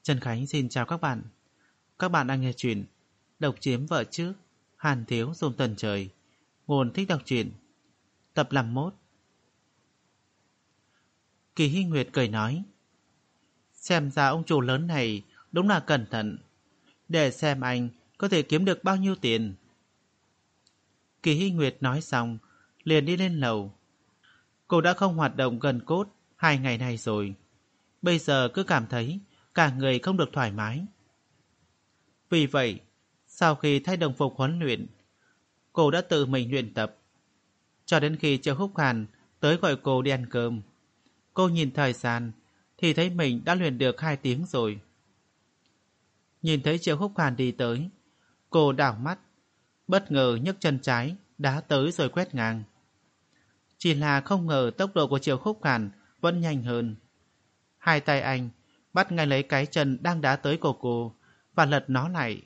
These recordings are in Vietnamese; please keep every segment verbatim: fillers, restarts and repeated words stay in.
Trần Khánh xin chào các bạn. Các bạn đang nghe chuyện Độc chiếm vợ trước, Hàn thiếu dùng tần trời. Nguồn thích đọc truyện. Tập năm mươi mốt. Kỳ Hy Nguyệt cười nói, xem ra ông chủ lớn này đúng là cẩn thận, để xem anh có thể kiếm được bao nhiêu tiền. Kỳ Hy Nguyệt nói xong liền đi lên lầu. Cô đã không hoạt động gần cốt hai ngày nay rồi, bây giờ cứ cảm thấy cả người không được thoải mái. Vì vậy, sau khi thay đồng phục huấn luyện, cô đã tự mình luyện tập. Cho đến khi Triệu Húc Hàn tới gọi cô đi ăn cơm, cô nhìn thời gian thì thấy mình đã luyện được hai tiếng rồi. Nhìn thấy Triệu Húc Hàn đi tới, cô đảo mắt, bất ngờ nhấc chân trái đá tới rồi quét ngang. Chỉ là không ngờ tốc độ của Triệu Húc Hàn vẫn nhanh hơn. Hai tay anh bắt ngay lấy cái chân đang đá tới của cô và lật nó lại.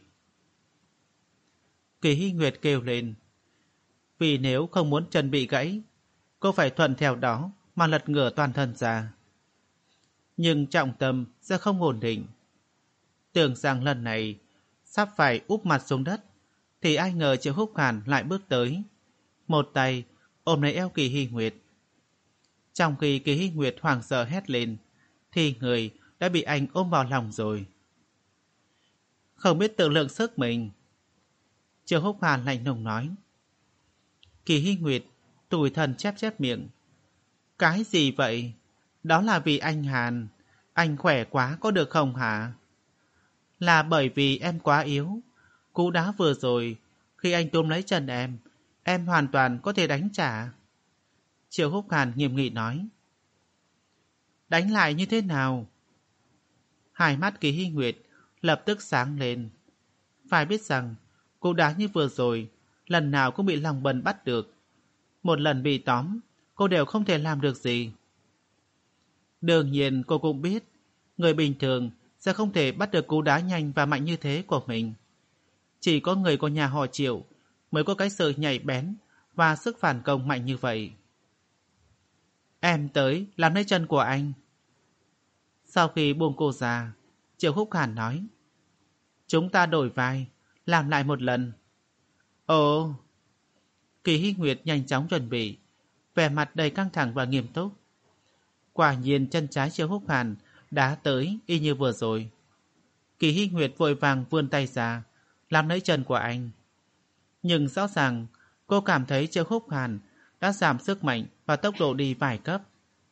Kỳ Hy Nguyệt kêu lên, vì nếu không muốn chân bị gãy, cô phải thuận theo đó mà lật ngửa toàn thân ra. Nhưng trọng tâm sẽ không ổn định. Tưởng rằng lần này sắp phải úp mặt xuống đất, thì ai ngờ Triệu Húc Hàn lại bước tới, một tay ôm lấy eo Kỳ Hy Nguyệt. Trong khi Kỳ Hy Nguyệt hoảng sợ hét lên, thì người đã bị anh ôm vào lòng rồi. Không biết tự lượng sức mình. Triệu Húc Hàn lạnh lùng nói. Kỳ Hy Nguyệt tủi thân chép chép miệng. Cái gì vậy? Đó là vì anh Hàn. Anh khỏe quá có được không hả? Là bởi vì em quá yếu. Cú đá vừa rồi, khi anh túm lấy chân em, em hoàn toàn có thể đánh trả. Triệu Húc Hàn nghiêm nghị nói. Đánh lại như thế nào? Hai mắt Kỳ Hy Nguyệt lập tức sáng lên. Phải biết rằng cú đá như vừa rồi lần nào cũng bị lòng bần bắt được. Một lần bị tóm, cô đều không thể làm được gì. Đương nhiên cô cũng biết người bình thường sẽ không thể bắt được cú đá nhanh và mạnh như thế của mình. Chỉ có người của nhà họ Triệu mới có cái sự nhạy bén và sức phản công mạnh như vậy. Em tới làm lấy chân của anh. Sau khi buông cô ra, Triệu Húc Hàn nói, chúng ta đổi vai, làm lại một lần. Ồ! Kỳ Hy Nguyệt nhanh chóng chuẩn bị, vẻ mặt đầy căng thẳng và nghiêm túc. Quả nhiên chân trái Triệu Húc Hàn đá tới y như vừa rồi. Kỳ Hy Nguyệt vội vàng vươn tay ra, làm lấy chân của anh. Nhưng rõ ràng cô cảm thấy Triệu Húc Hàn đã giảm sức mạnh và tốc độ đi vài cấp.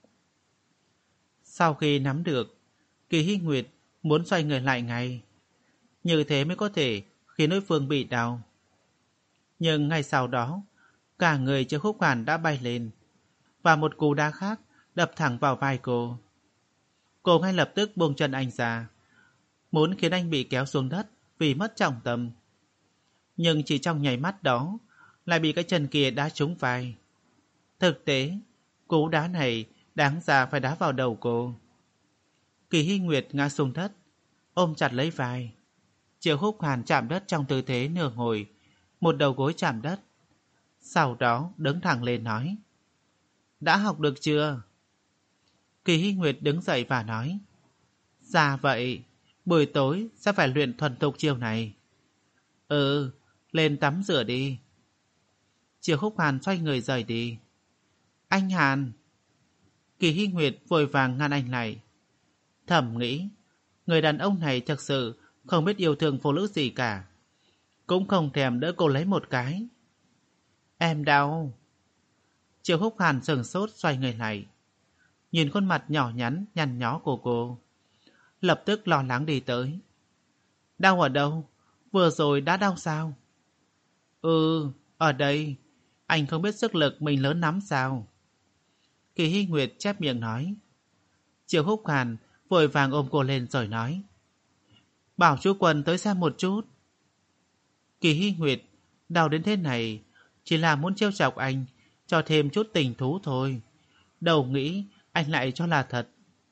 Sau khi nắm được, Kỳ Hy Nguyệt muốn xoay người lại ngay. Như thế mới có thể khiến đối phương bị đau. Nhưng ngay sau đó, cả người Triệu Húc Hàn đã bay lên, và một cú đá khác đập thẳng vào vai cô. Cô ngay lập tức buông chân anh ra, muốn khiến anh bị kéo xuống đất vì mất trọng tâm. Nhưng chỉ trong nháy mắt đó, lại bị cái chân kia đá trúng vai. Thực tế, cú đá này đáng ra phải đá vào đầu cô. Kỳ Hy Nguyệt ngã xuống đất, ôm chặt lấy vai. Triệu Húc Hàn chạm đất trong tư thế nửa ngồi, một đầu gối chạm đất. Sau đó đứng thẳng lên nói, đã học được chưa? Kỳ Hy Nguyệt đứng dậy và nói, dạ vậy, buổi tối sẽ phải luyện thuần thục chiêu này. Ừ, lên tắm rửa đi. Triệu Húc Hàn xoay người rời đi. Anh Hàn! Kỳ Hy Nguyệt vội vàng ngăn anh lại. Thầm nghĩ, người đàn ông này thật sự không biết yêu thương phụ nữ gì cả, cũng không thèm đỡ cô lấy một cái. Em đau. Triệu Húc Hàn sừng sốt xoay người lại, nhìn khuôn mặt nhỏ nhắn nhăn nhó của cô, lập tức lo lắng đi tới. Đau ở đâu? Vừa rồi đã đau sao? Ừ, ở đây. Anh không biết sức lực mình lớn lắm sao? Kỳ Hy Nguyệt chép miệng nói. Triệu Húc Hàn vội vàng ôm cô lên rồi nói, bảo chú Quân tới xem một chút. Kỳ Hy Nguyệt đau đến thế này chỉ là muốn trêu chọc anh, cho thêm chút tình thú thôi. Đầu nghĩ anh lại cho là thật.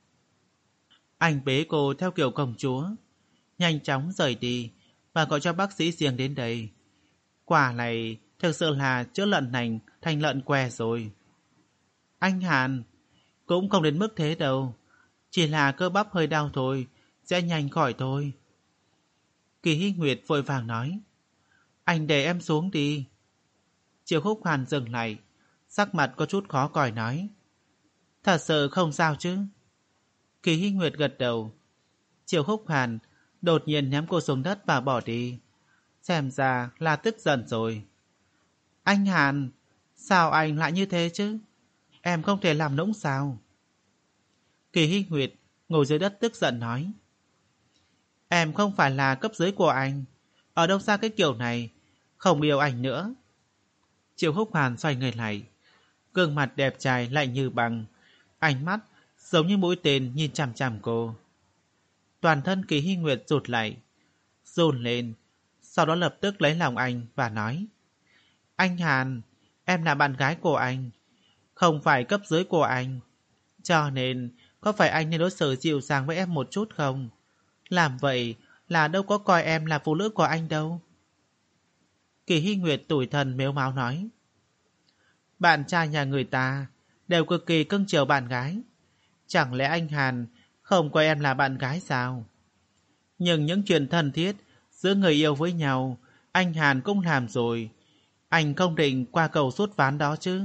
Anh bế cô theo kiểu công chúa, nhanh chóng rời đi và gọi cho bác sĩ riêng đến đây. Quả này thực sự là chữa lợn nành thành lợn què rồi. Anh Hàn, cũng không đến mức thế đâu, chỉ là cơ bắp hơi đau thôi, sẽ nhanh khỏi thôi. Kỳ Hy Nguyệt vội vàng nói, anh để em xuống đi. Triệu Khúc Hoàn dừng lại, sắc mặt có chút khó coi nói, thật sự không sao chứ? Kỳ Hy Nguyệt gật đầu. Triệu Khúc Hàn đột nhiên ném cô xuống đất và bỏ đi. Xem ra là tức giận rồi. Anh Hàn, sao anh lại như thế chứ? Em không thể làm nũng sao? Kỳ Hy Nguyệt ngồi dưới đất tức giận nói, em không phải là cấp dưới của anh. Ở đâu ra cái kiểu này? Không yêu anh nữa. Triệu Khúc Hàn xoay người lại, gương mặt đẹp trai lạnh như băng, ánh mắt giống như mũi tên nhìn chằm chằm cô. Toàn thân Kỳ Hy Nguyệt rụt lại, run lên, sau đó lập tức lấy lòng anh và nói, anh Hàn, em là bạn gái của anh, không phải cấp dưới của anh. Cho nên, có phải anh nên đối xử dịu dàng với em một chút không? Làm vậy là đâu có coi em là phụ nữ của anh đâu. Kỳ Hy Nguyệt tủi thân mếu máo nói, bạn trai nhà người ta đều cực kỳ cưng chiều bạn gái. Chẳng lẽ anh Hàn không coi em là bạn gái sao? Nhưng những chuyện thân thiết giữa người yêu với nhau, anh Hàn cũng làm rồi. Anh không định qua cầu rút ván đó chứ?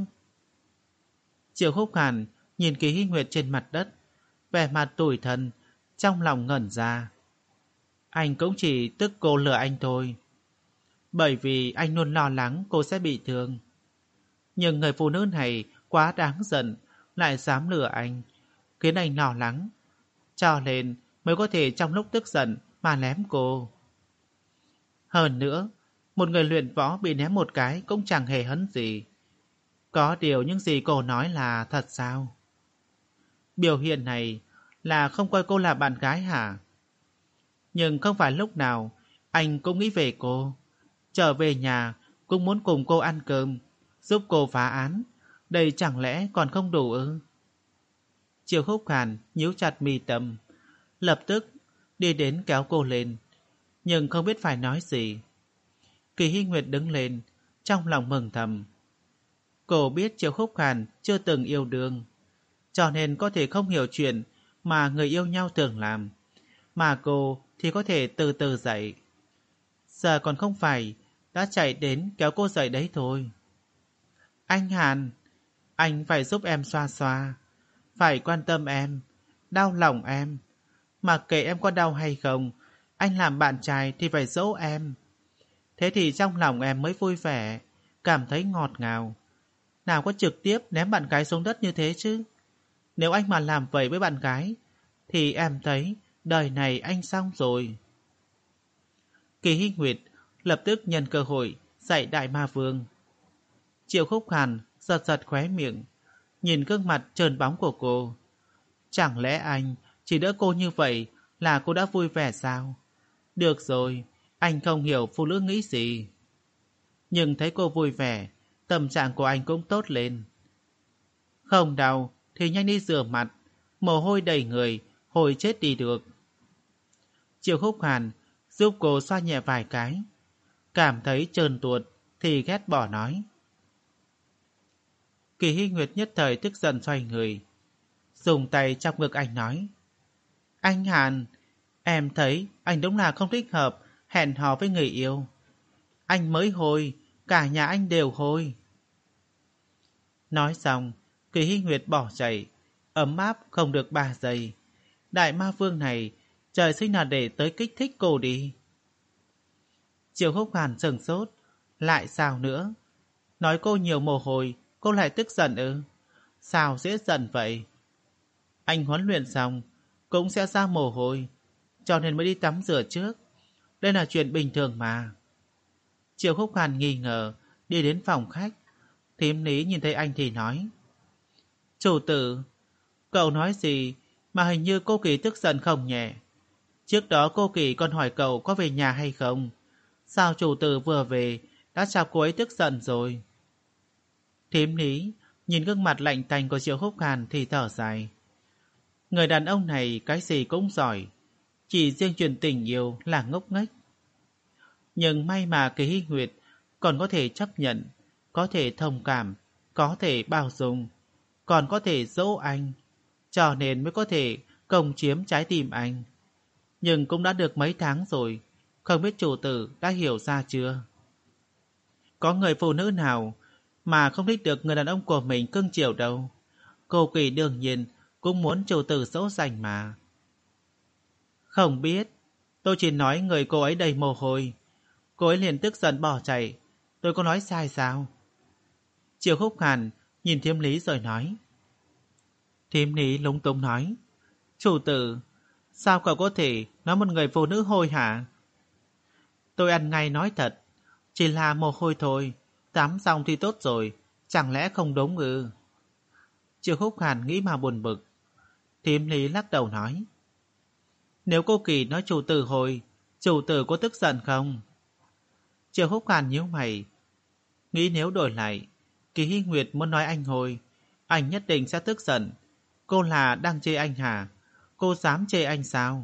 Triệu Khúc Hàn nhìn Kỳ Hy Nguyệt trên mặt đất, vẻ mặt tủi thân, trong lòng ngẩn ra. Anh cũng chỉ tức cô lừa anh thôi, bởi vì anh luôn lo lắng cô sẽ bị thương. Nhưng người phụ nữ này quá đáng giận, lại dám lừa anh, khiến anh lo lắng, cho nên mới có thể trong lúc tức giận mà ném cô. Hơn nữa, một người luyện võ bị ném một cái cũng chẳng hề hấn gì. Có điều những gì cô nói là thật sao? Biểu hiện này là không coi cô là bạn gái hả? Nhưng không phải lúc nào anh cũng nghĩ về cô. Trở về nhà cũng muốn cùng cô ăn cơm, giúp cô phá án. Đây chẳng lẽ còn không đủ ư? Triệu Khúc Hàn nhíu chặt mi tâm, lập tức đi đến kéo cô lên, nhưng không biết phải nói gì. Kỳ Hy Nguyệt đứng lên, trong lòng mừng thầm. Cô biết Triệu Khúc Hàn chưa từng yêu đương, cho nên có thể không hiểu chuyện mà người yêu nhau thường làm, mà cô thì có thể từ từ dậy. Giờ còn không phải đã chạy đến kéo cô dậy đấy thôi. Anh Hàn, anh phải giúp em xoa xoa, phải quan tâm em, đau lòng em. Mặc kệ em có đau hay không, anh làm bạn trai thì phải dỗ em. Thế thì trong lòng em mới vui vẻ, cảm thấy ngọt ngào. Nào có trực tiếp ném bạn gái xuống đất như thế chứ? Nếu anh mà làm vậy với bạn gái, thì em thấy đời này anh xong rồi. Kỳ Hy Nguyệt lập tức nhân cơ hội dạy Đại Ma Vương. Triệu Khúc Hàn giật giật khóe miệng, nhìn gương mặt trơn bóng của cô. Chẳng lẽ anh chỉ đỡ cô như vậy là cô đã vui vẻ sao? Được rồi, anh không hiểu phụ nữ nghĩ gì. Nhưng thấy cô vui vẻ, tâm trạng của anh cũng tốt lên. Không đau thì nhanh đi rửa mặt, mồ hôi đầy người, hồi chết đi được. Triệu Khúc Hàn giúp cô xoa nhẹ vài cái, cảm thấy trơn tuột thì ghét bỏ nói. Kỳ Hy Nguyệt nhất thời tức giận xoay người, dùng tay chọc ngực anh nói, anh Hàn, em thấy anh đúng là không thích hợp hẹn hò với người yêu. Anh mới hôi, cả nhà anh đều hôi. Nói xong, Kỳ Hy Nguyệt bỏ chạy, ấm áp không được ba giây. Đại Ma Vương này trời sinh là để tới kích thích cô đi. Triệu Khúc Hàn sừng sốt, lại sao nữa? Nói cô nhiều mồ hôi, cô lại tức giận ư? Sao dễ giận vậy? Anh huấn luyện xong cũng sẽ ra mồ hôi, cho nên mới đi tắm rửa trước. Đây là chuyện bình thường mà. Triệu Khúc Hàn nghi ngờ đi đến phòng khách. Thím Lý nhìn thấy anh thì nói, chủ tử, cậu nói gì mà hình như cô Kỳ tức giận không nhẹ. Trước đó cô Kỳ còn hỏi cậu có về nhà hay không. Sao chủ tử vừa về đã chọc cô ấy tức giận rồi? Thím Lý nhìn gương mặt lạnh tanh của Triệu Khúc Hàn thì thở dài. Người đàn ông này cái gì cũng giỏi, chỉ riêng chuyện tình yêu là ngốc nghếch. Nhưng may mà Kỳ Hy Nguyệt còn có thể chấp nhận, có thể thông cảm, có thể bao dung, còn có thể dỗ anh, cho nên mới có thể công chiếm trái tim anh. nhưng cũng đã được mấy tháng rồi, không biết chủ tử đã hiểu ra chưa? Có người phụ nữ nào mà không thích được người đàn ông của mình cưng chiều đâu. Cô Kỳ đương nhiên cũng muốn chủ tử dỗ dành mà. Không biết, tôi chỉ nói người cô ấy đầy mồ hôi. Cô ấy liền tức giận bỏ chạy. Tôi có nói sai sao? Triệu Khúc Hàn nhìn Thiêm Lý rồi nói. Thiêm Lý lúng túng nói. Chủ tử, sao cậu có thể nói một người phụ nữ hôi hả? Tôi ăn ngay nói thật. Chỉ là mồ hôi thôi. Tắm xong thì tốt rồi. Chẳng lẽ không đúng ư? Triệu Khúc Hàn nghĩ mà buồn bực. Thiêm Lý lắc đầu nói. Nếu cô Kỳ nói chủ tử hồi, chủ tử có tức giận không? Triệu Khúc Hàn nhíu mày. Nghĩ nếu đổi lại, Kỳ Hy Nguyệt muốn nói anh hồi, anh nhất định sẽ tức giận. Cô là đang chê anh hả? Cô dám chê anh sao?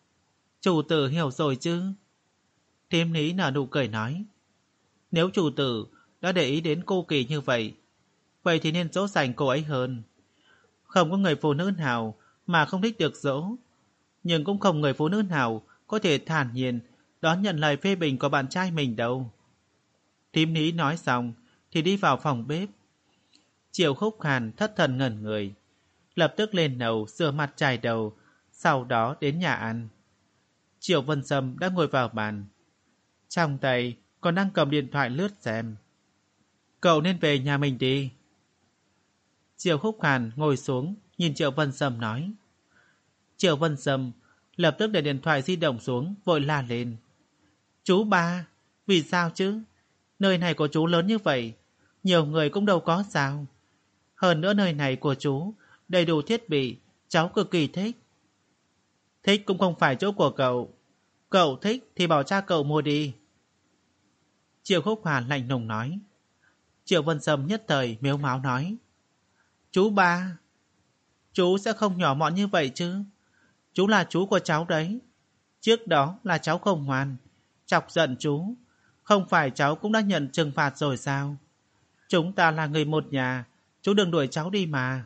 Chủ tử hiểu rồi chứ? Thiêm Lý nở nụ cười nói. Nếu chủ tử đã để ý đến cô Kỳ như vậy, vậy thì nên dỗ dành cô ấy hơn. Không có người phụ nữ nào mà không thích được dỗ, nhưng cũng không người phụ nữ nào có thể thản nhiên đón nhận lời phê bình của bạn trai mình đâu. Thím Ní nói xong thì đi vào phòng bếp. Triệu Khúc Hàn thất thần ngẩn người, lập tức lên nấu rửa mặt chải đầu, sau đó đến nhà ăn. Triệu Vân Sâm đã ngồi vào bàn, trong tay còn đang cầm điện thoại lướt xem. Cậu nên về nhà mình đi. Triệu Khúc Hàn ngồi xuống nhìn Triệu Vân Sâm nói. Triệu Vân Sâm lập tức để điện thoại di động xuống, vội la lên. Chú ba, vì sao chứ? Nơi này của chú lớn như vậy, nhiều người cũng đâu có sao. Hơn nữa nơi này của chú đầy đủ thiết bị, cháu cực kỳ thích. Thích cũng không phải chỗ của cậu. Cậu thích thì bảo cha cậu mua đi. Triệu Khúc Hàn lạnh lùng nói. Triệu Vân Sâm nhất thời mếu máo nói. Chú ba, chú sẽ không nhỏ mọn như vậy chứ. Chú là chú của cháu đấy. Trước đó là cháu không ngoan, chọc giận chú. Không phải cháu cũng đã nhận trừng phạt rồi sao? Chúng ta là người một nhà, chú đừng đuổi cháu đi mà.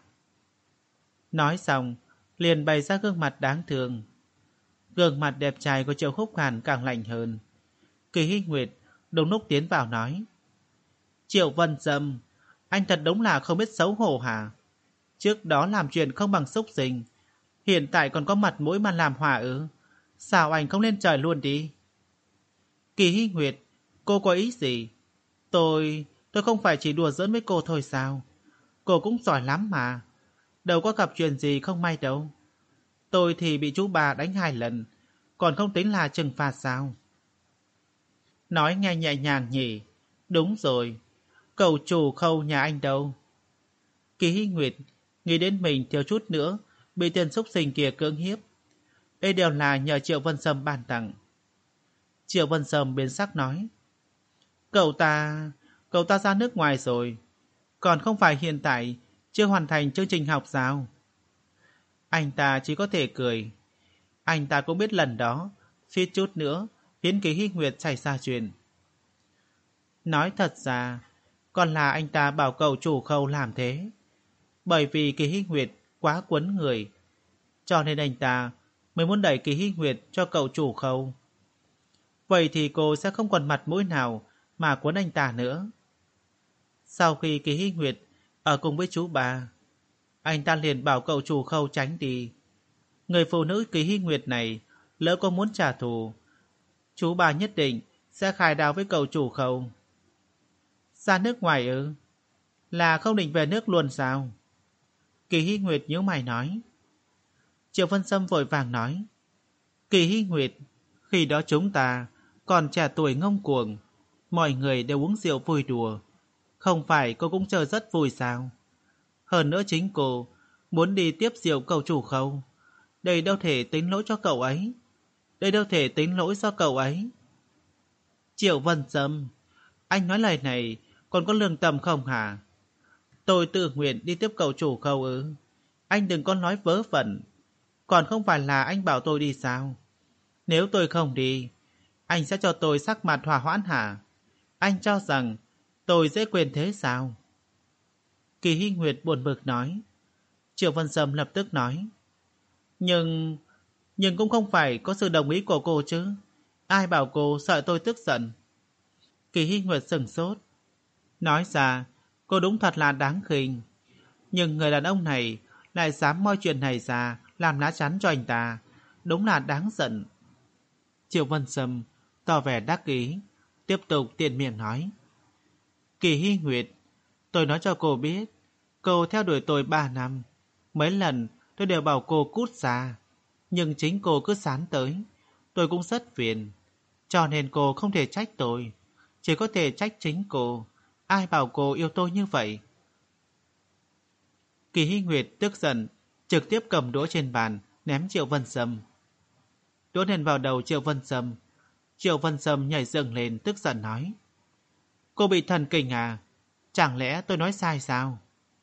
Nói xong, liền bày ra gương mặt đáng thương. Gương mặt đẹp trai của Triệu Khúc Hàn càng lạnh hơn. Kỳ Hy Nguyệt đúng lúc tiến vào nói. Triệu Vân Sâm, anh thật đúng là không biết xấu hổ hả? Trước đó làm chuyện không bằng xúc sinh, hiện tại còn có mặt mũi mà làm hòa ư? Sao anh không lên trời luôn đi? Kỳ Hy Nguyệt, cô có ý gì? Tôi... tôi không phải chỉ đùa giỡn với cô thôi sao? Cô cũng giỏi lắm mà. Đâu có gặp chuyện gì không may đâu. Tôi thì bị chú bà đánh hai lần, còn không tính là trừng phạt sao? Nói nghe nhẹ nhàng nhỉ. Đúng rồi, cậu chủ Khâu nhà anh đâu? Kỳ Hy Nguyệt nghĩ đến mình thiếu chút nữa bị tên xúc sinh kia cưỡng hiếp. Đây đều là nhờ Triệu Vân Sâm ban tặng. Triệu Vân Sâm biến sắc nói. Cậu ta... cậu ta ra nước ngoài rồi. Còn không phải hiện tại chưa hoàn thành chương trình học sao? Anh ta chỉ có thể cười. Anh ta cũng biết lần đó suýt chút nữa khiến Kỳ Hy Nguyệt xảy ra chuyện. Nói thật ra, còn là anh ta bảo cậu chủ Khâu làm thế. Bởi vì Kỳ Hy Nguyệt quá quấn người, cho nên anh ta mới muốn đẩy Kỳ Hy Nguyệt cho cậu chủ Khâu. Vậy thì cô sẽ không còn mặt mũi nào mà quấn anh ta nữa. Sau khi Kỳ Hy Nguyệt ở cùng với chú bà, anh ta liền bảo cậu chủ Khâu tránh đi. Người phụ nữ Kỳ Hy Nguyệt này lỡ có muốn trả thù, chú bà nhất định sẽ khai đao với cậu chủ Khâu. Ra nước ngoài ư? Là không định về nước luôn sao? Kỳ Hy Nguyệt nhíu mày nói. Triệu Vân Sâm vội vàng nói. Kỳ Hy Nguyệt, khi đó chúng ta còn trẻ tuổi ngông cuồng, mọi người đều uống rượu vui đùa. Không phải cô cũng chờ rất vui sao? Hơn nữa chính cô muốn đi tiếp rượu cậu chủ Khâu. Đây đâu thể tính lỗi cho cậu ấy. Đây đâu thể tính lỗi do cậu ấy. Triệu Vân Sâm, anh nói lời này còn có lương tâm không hả? Tôi tự nguyện đi tiếp cậu chủ Khâu ư? Anh đừng có nói vớ vẩn. Còn không phải là anh bảo tôi đi sao? Nếu tôi không đi, anh sẽ cho tôi sắc mặt hòa hoãn hả? Anh cho rằng tôi dễ quên thế sao? Kỳ Hy Nguyệt buồn bực nói. Triệu Vân Sâm lập tức nói. Nhưng Nhưng cũng không phải có sự đồng ý của cô chứ. Ai bảo cô sợ tôi tức giận? Kỳ Hy Nguyệt sừng sốt. Nói ra, cô đúng thật là đáng khinh. Nhưng người đàn ông này lại dám moi chuyện này ra làm lá chắn cho anh ta. Đúng là đáng giận. Triệu Vân Sâm tỏ vẻ đắc ý, tiếp tục tiện miệng nói. Kỳ Hy Nguyệt, tôi nói cho cô biết, cô theo đuổi tôi ba năm. Mấy lần tôi đều bảo cô cút ra, nhưng chính cô cứ sán tới. Tôi cũng rất phiền, cho nên cô không thể trách tôi, chỉ có thể trách chính cô. Ai bảo cô yêu tôi như vậy? Kỳ Hy Nguyệt tức giận, trực tiếp cầm đũa trên bàn, ném Triệu Vân Sâm. Đũa nện vào đầu Triệu Vân Sâm. Triệu Vân Sâm nhảy dựng lên tức giận nói. Cô bị thần kinh à? Chẳng lẽ tôi nói sai sao?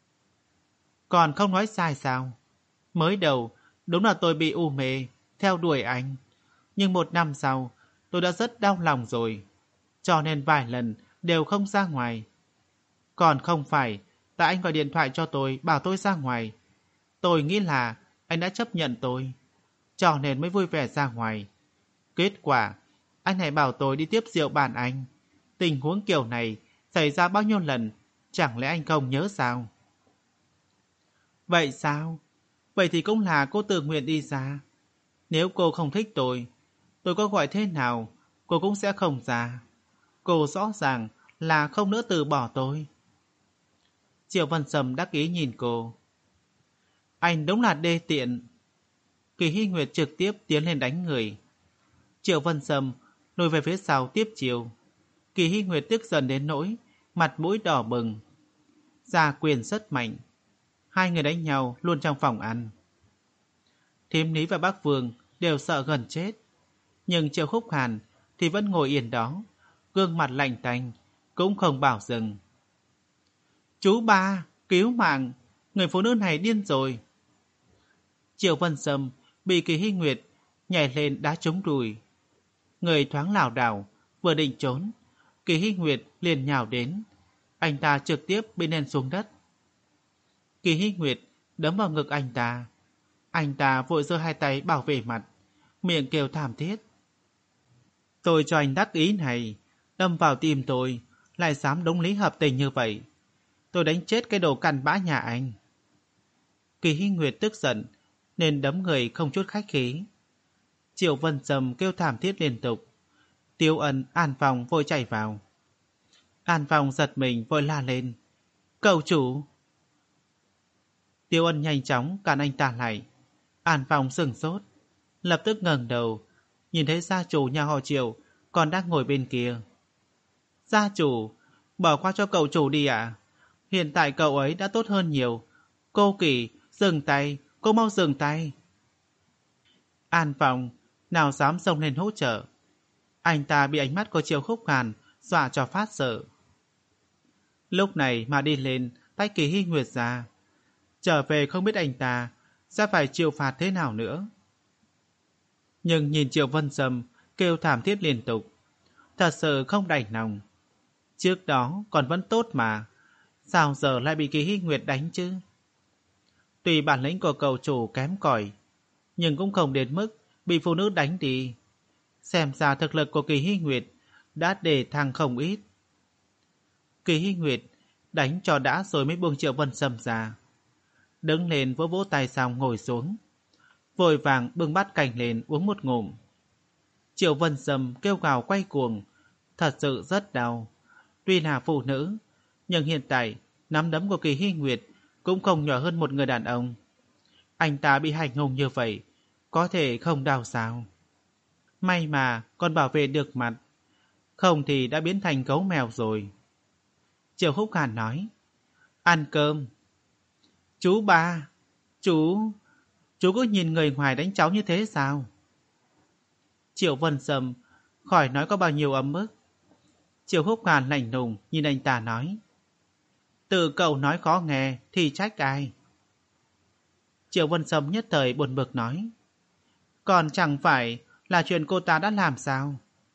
Còn không nói sai sao? Mới đầu, đúng là tôi bị u mê, theo đuổi anh. Nhưng một năm sau, tôi đã rất đau lòng rồi. Cho nên vài lần đều không ra ngoài. Còn không phải, tại anh gọi điện thoại cho tôi bảo tôi ra ngoài. Tôi nghĩ là anh đã chấp nhận tôi, cho nên mới vui vẻ ra ngoài. Kết quả, anh này bảo tôi đi tiếp rượu bàn anh. Tình huống kiểu này xảy ra bao nhiêu lần, chẳng lẽ anh không nhớ sao? Vậy sao? Vậy thì cũng là cô tự nguyện đi ra. Nếu cô không thích tôi, tôi có gọi thế nào, cô cũng sẽ không ra. Cô rõ ràng là không nỡ từ bỏ tôi. Triệu Văn Sâm đắc ý nhìn cô. Anh đúng là đê tiện. Kỳ Hy Nguyệt trực tiếp tiến lên đánh người. Triệu Văn Sâm lùi về phía sau tiếp chiều. Kỳ Hy Nguyệt tức giận đến nỗi mặt mũi đỏ bừng. Gia quyền rất mạnh. Hai người đánh nhau luôn trong phòng ăn. Thím Lý và Bác Vương đều sợ gần chết. Nhưng Triệu Khúc Hàn thì vẫn ngồi yên đó, gương mặt lạnh tanh, cũng không bảo dừng. Chú ba, cứu mạng, người phụ nữ này điên rồi. Triệu Vân Sâm bị Kỳ Hy Nguyệt nhảy lên đá trúng đùi. Người thoáng lảo đảo, vừa định trốn, Kỳ Hy Nguyệt liền nhào đến. Anh ta trực tiếp bị ném xuống đất. Kỳ Hy Nguyệt đấm vào ngực anh ta. Anh ta vội giơ hai tay bảo vệ mặt, miệng kêu thảm thiết. Tôi cho anh đắc ý này, đâm vào tim tôi, lại dám đúng lý hợp tình như vậy. Tôi đánh chết cái đồ cặn bã nhà anh. Kỳ Hy Nguyệt tức giận, nên đấm người không chút khách khí. Triệu Vân Sâm kêu thảm thiết liên tục. Tiêu Ân, An Phong vội chạy vào. An Phong giật mình vội la lên. Cậu chủ! Tiêu Ân nhanh chóng cản anh ta lại. An Phong sửng sốt, lập tức ngẩng đầu, nhìn thấy gia chủ nhà họ Triệu còn đang ngồi bên kia. Gia chủ, bỏ qua cho cậu chủ đi ạ. Hiện tại cậu ấy đã tốt hơn nhiều. Cô Kỳ, dừng tay, cô mau dừng tay. An Phong nào dám xông lên hỗ trợ. Anh ta bị ánh mắt của Triệu Khúc Hàn dọa cho phát sợ. Lúc này mà đi lên tay Kỳ Hy Nguyệt ra. Trở về không biết anh ta sẽ phải chịu phạt thế nào nữa. Nhưng nhìn Triệu Vân Sâm kêu thảm thiết liên tục, thật sự không đành lòng. Trước đó còn vẫn tốt mà, sao giờ lại bị Kỳ Hy Nguyệt đánh chứ? Tuy bản lĩnh của cậu chủ kém cỏi, nhưng cũng không đến mức bị phụ nữ đánh đi. Xem ra thực lực của Kỳ Hy Nguyệt đã để thăng không ít. Kỳ Hy Nguyệt đánh cho đã rồi mới buông Triệu Vân Sâm ra. Đứng lên vỗ vỗ tay xong ngồi xuống, vội vàng bưng bát canh lên uống một ngụm. Triệu Vân Sâm kêu gào quay cuồng, thật sự rất đau. Tuy là phụ nữ, nhưng hiện tại nắm đấm của Kỳ Hy Nguyệt cũng không nhỏ hơn một người đàn ông. Anh ta bị hành hung như vậy, có thể không đau sao? May mà còn bảo vệ được mặt, không thì đã biến thành gấu mèo rồi. Triệu Khúc Hàn nói, ăn cơm. Chú ba, chú, chú cứ nhìn người ngoài đánh cháu như thế sao? Triệu Vân Sâm khỏi nói có bao nhiêu ấm ức. Triệu Khúc Hàn lạnh lùng nhìn anh ta nói, tự cậu nói khó nghe thì trách ai? Triệu Vân Sâm nhất thời buồn bực nói, còn chẳng phải là chuyện cô ta đã làm sao?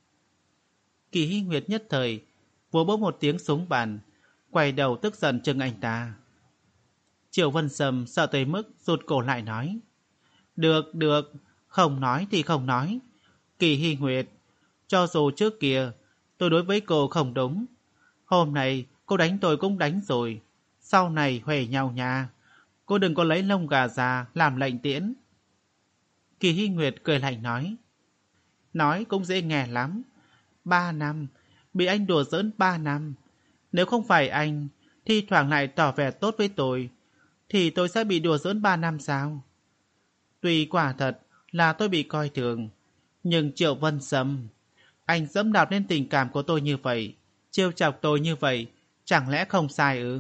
Kỳ Hy Nguyệt nhất thời vỗ bố một tiếng xuống bàn, quay đầu tức giận chừng anh ta. Triệu Vân Sâm sợ tới mức rụt cổ lại nói, được, được, Không nói thì không nói. Kỳ Hy Nguyệt, cho dù trước kia tôi đối với cô không đúng, hôm nay cô đánh tôi cũng đánh rồi. Sau này huề nhau nha. Cô đừng có lấy lông gà già làm lệnh tiễn. Kỳ Hy Nguyệt cười lạnh nói. Nói cũng dễ nghe lắm. Ba năm, bị anh đùa giỡn ba năm. Nếu không phải anh thi thoảng lại tỏ vẻ tốt với tôi, thì tôi sẽ bị đùa giỡn ba năm sao? Tuy quả thật là tôi bị coi thường, nhưng Triệu Vân Sâm, anh dẫm đạp lên tình cảm của tôi như vậy, trêu chọc tôi như vậy, chẳng lẽ không sai ư?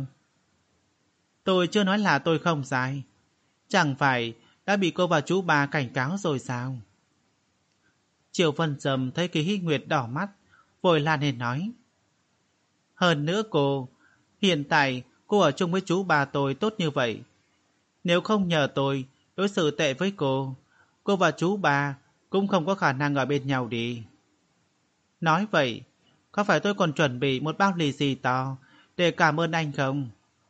Tôi chưa nói là tôi không sai. Chẳng phải đã bị cô và chú bà cảnh cáo rồi sao? Triệu Vân Sâm thấy Kỳ Hy Nguyệt đỏ mắt, vội la lên nói. Hơn nữa cô, hiện tại cô ở chung với chú bà tôi tốt như vậy. Nếu không nhờ tôi đối xử tệ với cô, cô và chú bà cũng không có khả năng ở bên nhau đi. Nói vậy, có phải tôi còn chuẩn bị một bao lì xì to để cảm ơn anh không?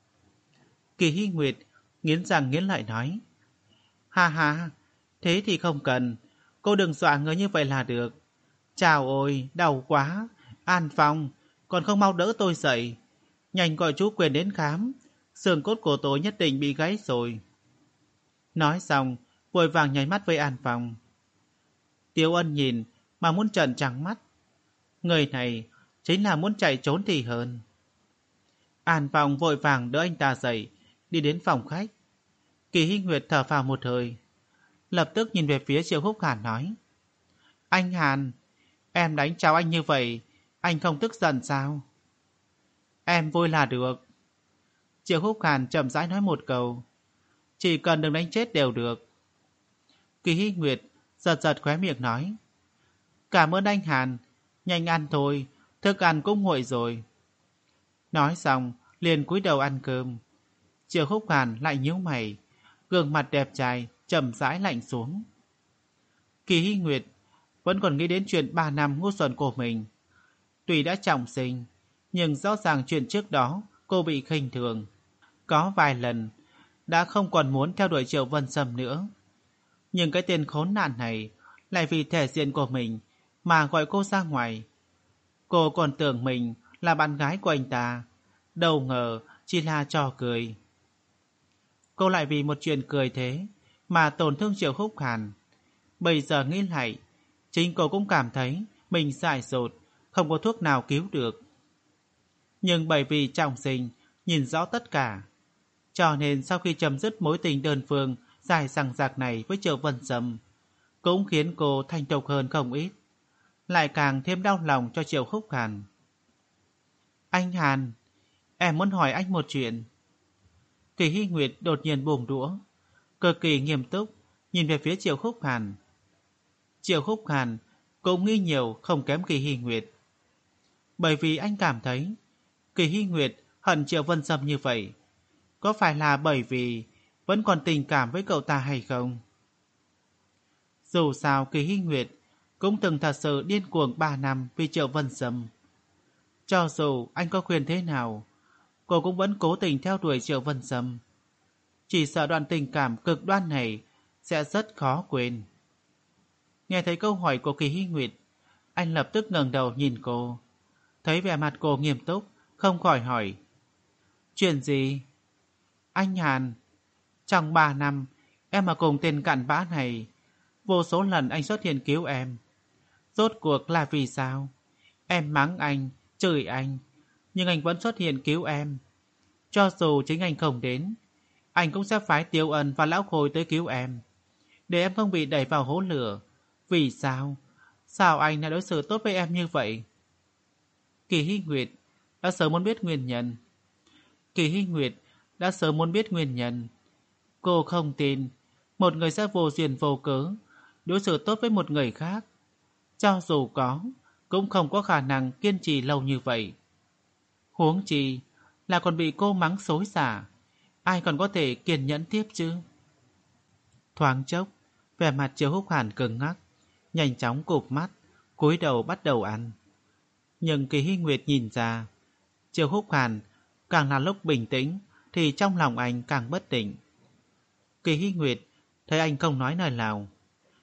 Kỳ Hy Nguyệt nghiến răng nghiến lợi nói. Ha ha, thế thì không cần. Cô đừng dọa người như vậy là được. Chào ôi, đau quá. An Phong, còn không mau đỡ tôi dậy. Nhanh gọi chú Quyền đến khám. Xương cốt của tôi nhất định bị gãy rồi. Nói xong, vội vàng nháy mắt với An Phong. Tiêu Ân nhìn mà muốn trợn trắng mắt. Người này chính là muốn chạy trốn thì hơn. An Phong vội vàng đỡ anh ta dậy, đi đến phòng khách. Kỳ Hy Nguyệt thở phào một hơi, lập tức nhìn về phía Triệu Húc Hàn nói. Anh Hàn, em đánh cháu anh như vậy, anh không tức giận sao? Em vui là được. Triệu Húc Hàn chậm rãi nói một câu. Chỉ cần đừng đánh chết đều được. Kỳ Hy Nguyệt giật giật khóe miệng nói. Cảm ơn anh Hàn, nhanh ăn thôi, thức ăn cũng nguội rồi. Nói xong, liền cúi đầu ăn cơm. Triệu Húc Hàn lại nhíu mày, gương mặt đẹp trai chậm rãi lạnh xuống. Kỳ Hy Nguyệt vẫn còn nghĩ đến chuyện ba năm ngu xuẩn của mình. Tuy đã trọng sinh, nhưng rõ ràng chuyện trước đó cô bị khinh thường. Có vài lần đã không còn muốn theo đuổi Triệu Vân Sâm nữa. Nhưng cái tên khốn nạn này lại vì thể diện của mình mà gọi cô ra ngoài. Cô còn tưởng mình là bạn gái của anh ta, đâu ngờ chỉ là trò cười. Cô lại vì một chuyện cười thế mà tổn thương Triệu Húc Hàn. Bây giờ nghĩ lại, chính cô cũng cảm thấy mình dại dột, không có thuốc nào cứu được. Nhưng bởi vì trọng sinh nhìn rõ tất cả, cho nên sau khi chấm dứt mối tình đơn phương dài dằng dặc này với Triệu Vân Sâm, cũng khiến cô thành thục hơn không ít, lại càng thêm đau lòng cho Triệu Húc Hàn. Anh Hàn, em muốn hỏi anh một chuyện. Kỳ Hy Nguyệt đột nhiên buông đũa, cực kỳ nghiêm túc nhìn về phía Triệu Húc Hàn. Triệu Húc Hàn cũng nghĩ nhiều không kém Kỳ Hy Nguyệt, bởi vì anh cảm thấy Kỳ Hy Nguyệt hận Triệu Vân Sâm như vậy, có phải là bởi vì vẫn còn tình cảm với cậu ta hay không? Dù sao Kỳ Hy Nguyệt cũng từng thật sự điên cuồng ba năm vì Triệu Vân Sâm. Cho dù anh có khuyên thế nào, cô cũng vẫn cố tình theo đuổi Triệu Vân Sâm. Chỉ sợ đoạn tình cảm cực đoan này sẽ rất khó quên. Nghe thấy câu hỏi của Kỳ Hy Nguyệt, anh lập tức ngẩng đầu nhìn cô. Thấy vẻ mặt cô nghiêm túc, không khỏi hỏi. Chuyện gì? Anh Hàn, trong ba năm em ở cùng tên cặn bã này, vô số lần anh xuất hiện cứu em. Rốt cuộc là vì sao? Em mắng anh, chửi anh, nhưng anh vẫn xuất hiện cứu em. Cho dù chính anh không đến, anh cũng sẽ phái Tiêu Ân và Lão Khôi tới cứu em, để em không bị đẩy vào hố lửa. Vì sao? Sao anh lại đối xử tốt với em như vậy? Kỳ Hy Nguyệt đã sớm muốn biết nguyên nhân. Kỳ Hy Nguyệt đã sớm muốn biết nguyên nhân. Cô không tin một người sẽ vô duyên vô cớ đối xử tốt với một người khác. Cho dù có, cũng không có khả năng kiên trì lâu như vậy. Huống chi là còn bị cô mắng xối xả, ai còn có thể kiên nhẫn tiếp chứ? Thoáng chốc, vẻ mặt Triệu Húc Hàn cứng ngắc, nhanh chóng cụp mắt, cúi đầu bắt đầu ăn. Nhưng Kỳ Hy Nguyệt nhìn ra, Triệu Húc Hàn càng là lúc bình tĩnh thì trong lòng anh càng bất định. Kỳ Hy Nguyệt thấy anh không nói lời nào,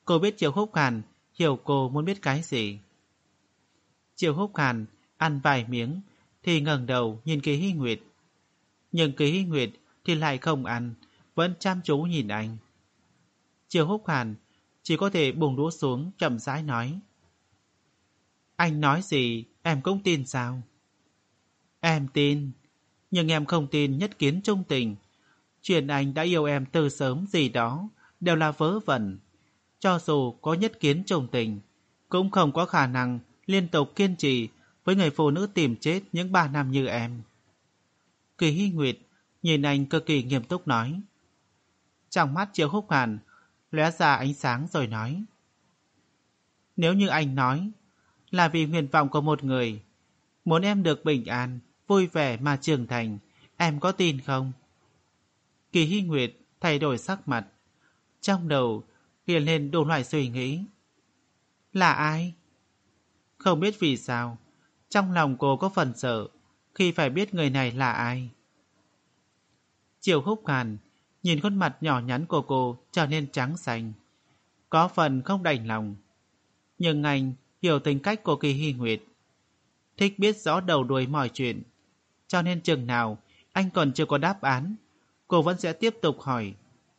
Cô biết Triệu Húc Hàn hiểu cô muốn biết cái gì. Triệu Húc Hàn ăn vài miếng thì ngẩng đầu nhìn Kỳ Hy Nguyệt. Nhưng Kỳ Hy Nguyệt thì lại không ăn, vẫn chăm chú nhìn anh. Triệu Húc Hàn chỉ có thể buông đũa xuống chậm rãi nói. Anh nói gì em cũng tin sao? Em tin, nhưng em không tin nhất kiến trung tình. Chuyện anh đã yêu em từ sớm gì đó đều là vớ vẩn. Cho dù có nhất kiến trung tình, cũng không có khả năng liên tục kiên trì với người phụ nữ tìm chết những ba năm như em. Kỳ Hy Nguyệt nhìn anh cực kỳ nghiêm túc nói. Trong mắt Triệu Húc Hàn lóe ra ánh sáng rồi nói. Nếu như anh nói là vì nguyện vọng của một người, muốn em được bình an, vui vẻ mà trưởng thành, em có tin không? Kỳ Hy Nguyệt thay đổi sắc mặt, trong đầu hiện lên đủ loại suy nghĩ. Là ai? Không biết vì sao, trong lòng cô có phần sợ khi phải biết người này là ai. Triệu Húc Hàn nhìn khuôn mặt nhỏ nhắn của cô trở nên trắng xanh, có phần không đành lòng. Nhưng anh hiểu tính cách của Kỳ Hy Nguyệt, thích biết rõ đầu đuôi mọi chuyện, cho nên chừng nào anh còn chưa có đáp án, cô vẫn sẽ tiếp tục hỏi.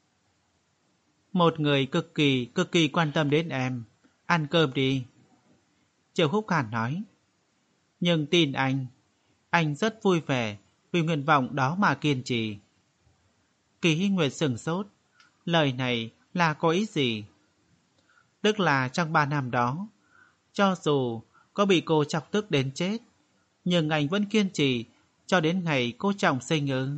Một người cực kỳ, cực kỳ quan tâm đến em, ăn cơm đi. Triệu Húc Hàn nói. Nhưng tin anh, anh rất vui vẻ vì nguyện vọng đó mà kiên trì. Kỳ Hy Nguyệt sửng sốt, lời này là có ý gì? Tức là trong ba năm đó, cho dù có bị cô chọc tức đến chết, nhưng anh vẫn kiên trì cho đến ngày cô trọng sinh ư?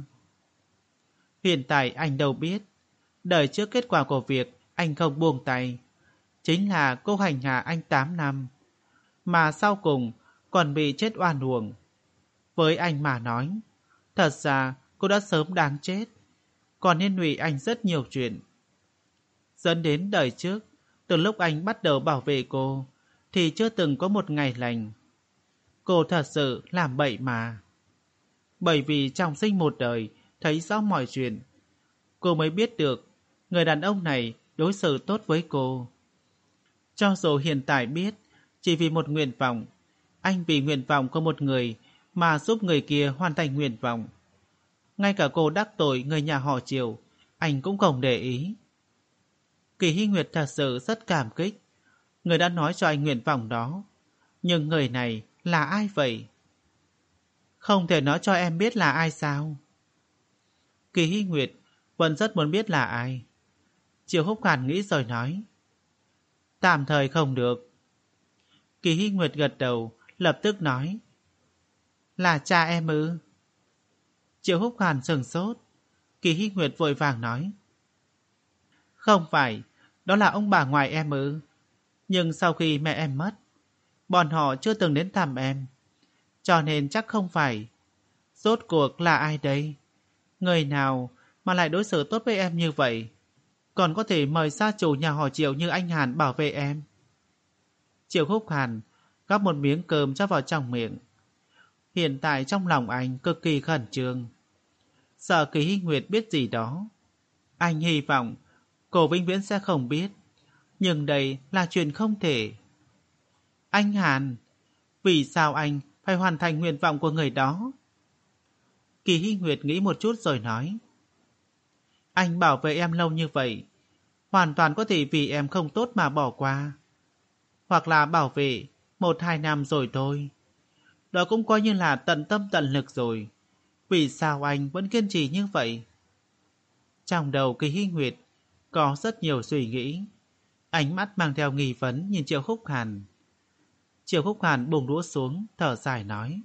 Hiện tại anh đâu biết, đời trước kết quả của việc anh không buông tay chính là cô hành hạ anh tám năm, mà sau cùng còn bị chết oan uổng. Với anh mà nói, thật ra cô đã sớm đáng chết, còn liên lụy anh rất nhiều chuyện. Dẫn đến đời trước, từ lúc anh bắt đầu bảo vệ cô, thì chưa từng có một ngày lành. Cô thật sự làm bậy mà. Bởi vì trong sinh một đời, thấy rõ mọi chuyện, cô mới biết được người đàn ông này đối xử tốt với cô. Cho dù hiện tại biết, chỉ vì một nguyện vọng, anh vì nguyện vọng của một người mà giúp người kia hoàn thành nguyện vọng. Ngay cả cô đắc tội người nhà họ Triệu, anh cũng không để ý. Kỳ Hy Nguyệt thật sự rất cảm kích người đã nói cho anh nguyện vọng đó. Nhưng người này là ai vậy? Không thể nói cho em biết là ai sao? Kỳ Hy Nguyệt vẫn rất muốn biết là ai. Triệu Húc Hàn nghĩ rồi nói. Tạm thời không được. Kỳ Hy Nguyệt gật đầu, lập tức nói. Là cha em ư? Triệu Húc Hàn sừng sốt. Kỳ Hy Nguyệt vội vàng nói. Không phải, đó là ông bà ngoại em ư? Nhưng sau khi mẹ em mất, bọn họ chưa từng đến thăm em, cho nên chắc không phải. Rốt cuộc là ai đây? Người nào mà lại đối xử tốt với em như vậy, còn có thể mời gia chủ nhà họ Triệu như anh Hàn bảo vệ em? Triệu Húc Hàn gắp một miếng cơm cho vào trong miệng. Hiện tại trong lòng anh cực kỳ khẩn trương, sợ Kỳ Hy Nguyệt biết gì đó. Anh hy vọng cô vĩnh viễn sẽ không biết, nhưng đây là chuyện không thể. Anh Hàn, vì sao anh phải hoàn thành nguyện vọng của người đó? Kỳ Hy Nguyệt nghĩ một chút rồi nói. Anh bảo vệ em lâu như vậy, hoàn toàn có thể vì em không tốt mà bỏ qua. Hoặc là bảo vệ một hai năm rồi thôi. Đó cũng coi như là tận tâm tận lực rồi. Vì sao anh vẫn kiên trì như vậy? Trong đầu Kỳ Hy Nguyệt có rất nhiều suy nghĩ. Ánh mắt mang theo nghi vấn nhìn Triệu Húc Hàn. Triệu Húc Hàn buông đũa xuống, thở dài nói.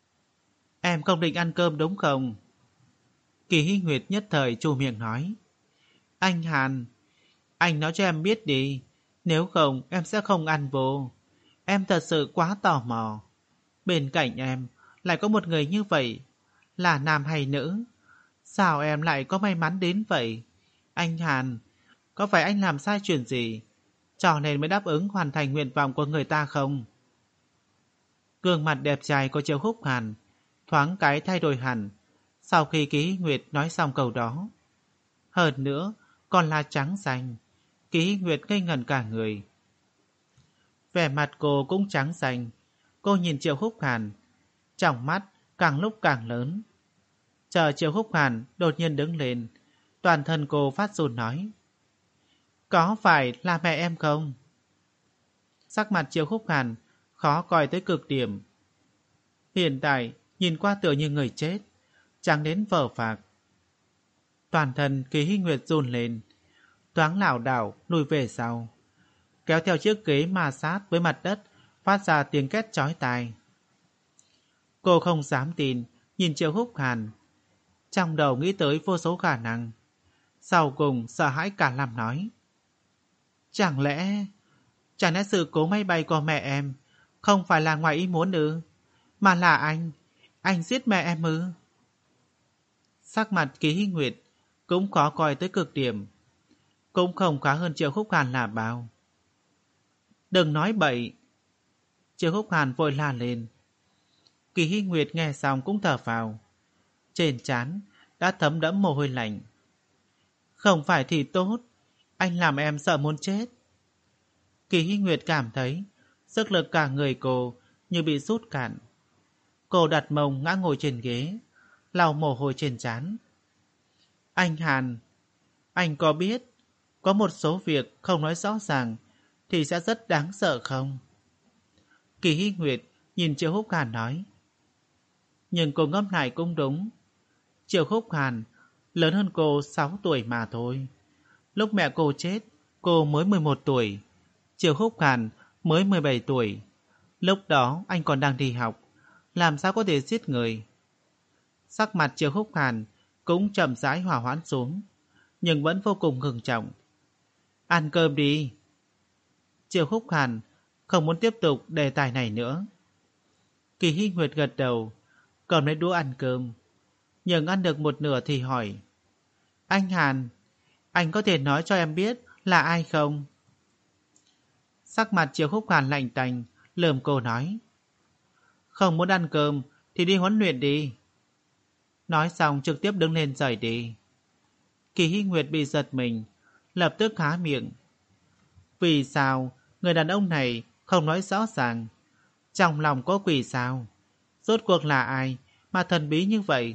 Em không định ăn cơm đúng không? Kỳ Hy Nguyệt nhất thời trù miệng nói. Anh Hàn, anh nói cho em biết đi, nếu không em sẽ không ăn vô. Em thật sự quá tò mò. Bên cạnh em lại có một người như vậy, là nam hay nữ? Sao em lại có may mắn đến vậy? Anh Hàn, có phải anh làm sai chuyện gì, cho nên mới đáp ứng hoàn thành nguyện vọng của người ta không? Gương mặt đẹp trai của Triệu Húc Hàn thoáng cái thay đổi hẳn sau khi Kỳ Hy Nguyệt nói xong câu đó. Hơn nữa còn là trắng xanh, Kỳ Hy Nguyệt ngây ngẩn cả người. Vẻ mặt cô cũng trắng xanh. Cô nhìn Triệu Húc Hàn, trong mắt càng lúc càng lớn. Chờ Triệu Húc Hàn đột nhiên đứng lên, toàn thân cô phát run nói: Có phải là mẹ em không? Sắc mặt Triệu Húc Hàn khó coi tới cực điểm. Hiện tại nhìn qua tựa như người chết, chẳng đến vờ phạc. Toàn thân Kỳ Hy Nguyệt run lên, thoáng lảo đảo lùi về sau, kéo theo chiếc ghế ma sát với mặt đất, phát ra tiếng két chói tai. Cô không dám tin nhìn Triệu Húc Hàn, trong đầu nghĩ tới vô số khả năng. Sau cùng sợ hãi cả làm nói: Chẳng lẽ Chẳng lẽ sự cố máy bay của mẹ em không phải là ngoài ý muốn ư, mà là anh Anh giết mẹ em ư? Sắc mặt Kỳ Hy Nguyệt cũng khó coi tới cực điểm, cũng không khá hơn Triệu Húc Hàn là bao. Đừng nói bậy! Triệu Húc Hàn vội la lên. Kỳ Hy Nguyệt nghe xong cũng thở phào, trên trán đã thấm đẫm mồ hôi lạnh. Không phải thì tốt, anh làm em sợ muốn chết. Kỳ Hy Nguyệt cảm thấy sức lực cả người cô như bị rút cạn. Cô đặt mông ngã ngồi trên ghế, lau mồ hôi trên trán. Anh Hàn, anh có biết có một số việc không nói rõ ràng thì sẽ rất đáng sợ không? Kỳ Hy Nguyệt nhìn Triệu Húc Hàn nói. Nhưng cô ngẫm lại cũng đúng. Triệu Húc Hàn lớn hơn cô sáu tuổi mà thôi. Lúc mẹ cô chết, cô mới mười một tuổi. Triệu Húc Hàn mới mười bảy tuổi. Lúc đó anh còn đang đi học, làm sao có thể giết người? Sắc mặt Triệu Húc Hàn cũng chậm rãi hòa hoãn xuống, nhưng vẫn vô cùng ngưng trọng. Ăn cơm đi. Triệu Húc Hàn không muốn tiếp tục đề tài này nữa. Kỳ Hy Nguyệt gật đầu, cầm lấy đũa ăn cơm, nhưng ăn được một nửa thì hỏi: Anh Hàn, anh có thể nói cho em biết là ai không? Sắc mặt Triệu Húc Hàn lạnh tanh, lườm cô nói: Không muốn ăn cơm thì đi huấn luyện đi. Nói xong trực tiếp đứng lên rời đi. Kỳ Hy Nguyệt bị giật mình, lập tức há miệng. Vì sao người đàn ông này không nói rõ ràng? Trong lòng có quỷ sao? Rốt cuộc là ai mà thần bí như vậy?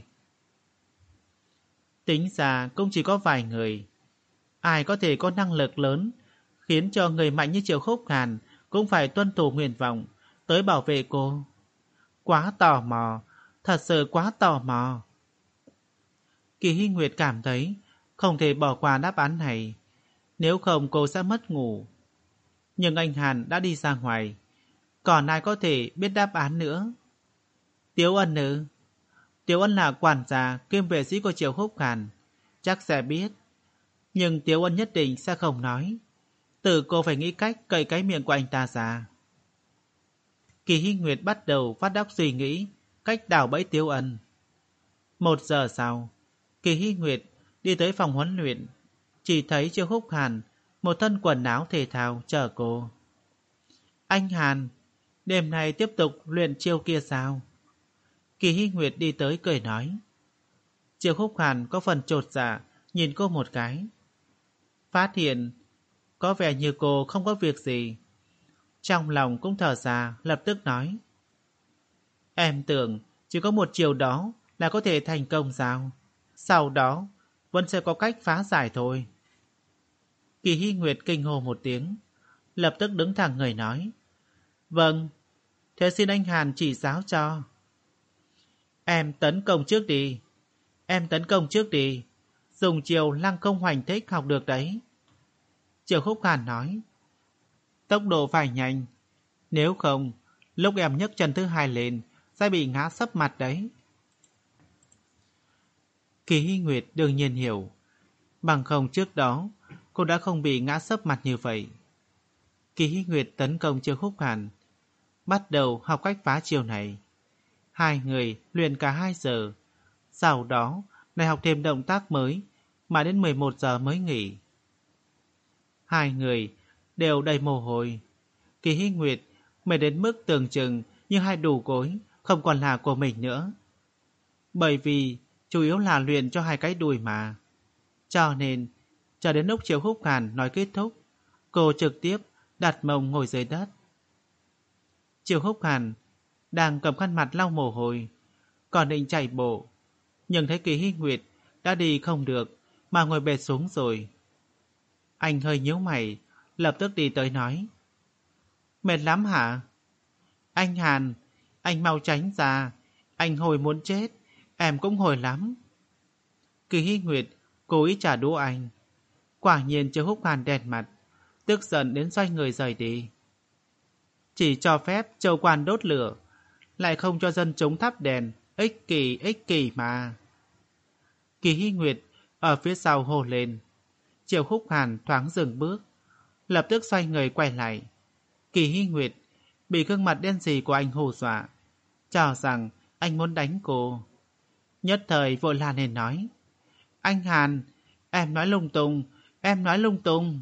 Tính ra cũng chỉ có vài người. Ai có thể có năng lực lớn khiến cho người mạnh như Triệu Húc Hàn cũng phải tuân thủ nguyện vọng tới bảo vệ cô? Quá tò mò, thật sự quá tò mò. Kỳ Hy Nguyệt cảm thấy không thể bỏ qua đáp án này, nếu không cô sẽ mất ngủ. Nhưng anh Hàn đã đi ra ngoài, còn ai có thể biết đáp án nữa? Tiếu Ân ư? Tiếu Ân là quản gia kiêm vệ sĩ của Triệu Húc Hàn, chắc sẽ biết. Nhưng Tiếu Ân nhất định sẽ không nói. Tự cô phải nghĩ cách cậy cái miệng của anh ta ra. Kỳ Hy Nguyệt bắt đầu phát đóc suy nghĩ cách đào bẫy Tiếu Ân. Một giờ sau, Kỳ Hy Nguyệt đi tới phòng huấn luyện, chỉ thấy Triệu Húc Hàn một thân quần áo thể thao chờ cô. Anh Hàn, đêm nay tiếp tục luyện chiêu kia sao? Kỳ Hy Nguyệt đi tới cười nói. Triệu Húc Hàn có phần chột dạ nhìn cô một cái. Phát hiện có vẻ như cô không có việc gì, trong lòng cũng thở ra, lập tức nói: Em tưởng chỉ có một chiều đó là có thể thành công sao? Sau đó vẫn sẽ có cách phá giải thôi. Kỳ Hy Nguyệt kinh hô một tiếng, lập tức đứng thẳng người nói: Vâng, thế xin anh Hàn chỉ giáo cho. Em tấn công trước đi. Em tấn công trước đi. Dùng chiều lăng không hoành thích học được đấy. Triệu Húc Hàn nói. Tốc độ phải nhanh, nếu không lúc em nhấc chân thứ hai lên sẽ bị ngã sấp mặt đấy. Kỳ Hy Nguyệt đương nhiên hiểu, bằng không trước đó cô đã không bị ngã sấp mặt như vậy. Kỳ Hy Nguyệt tấn công Triệu Húc Hàn, bắt đầu học cách phá chiêu này. Hai người luyện cả hai giờ, sau đó lại học thêm động tác mới, mà đến mười một giờ mới nghỉ. Hai người đều đầy mồ hôi. Kỳ Hy Nguyệt mệt đến mức tưởng chừng như hai đầu gối không còn là của mình nữa. Bởi vì chủ yếu là luyện cho hai cái đùi mà. Cho nên, chờ đến lúc Triệu Húc Hàn nói kết thúc, Cô trực tiếp đặt mông ngồi dưới đất. Triệu Húc Hàn đang cầm khăn mặt lau mồ hôi, còn định chạy bộ, nhưng thấy Kỳ Hy Nguyệt đã đi không được mà ngồi bệt xuống rồi. Anh hơi nhíu mày, lập tức đi tới nói: Mệt lắm hả? Anh Hàn, anh mau tránh ra, anh hồi muốn chết, em cũng hồi lắm. Kỳ Hy Nguyệt cố ý trả đũa anh. Quả nhiên Triệu Húc Hàn đèn mặt, tức giận đến xoay người rời đi. Chỉ cho phép châu quan đốt lửa, lại không cho dân chúng thắp đèn, ích kỷ, ích kỷ mà. Kỳ Hy Nguyệt ở phía sau hô lên. Triệu Húc Hàn thoáng dừng bước, lập tức xoay người quay lại. Kỳ Hy Nguyệt bị gương mặt đen sì của anh hù dọa, cho rằng anh muốn đánh cô. Nhất thời vội la lên nói: Anh Hàn, em nói lung tung, em nói lung tung.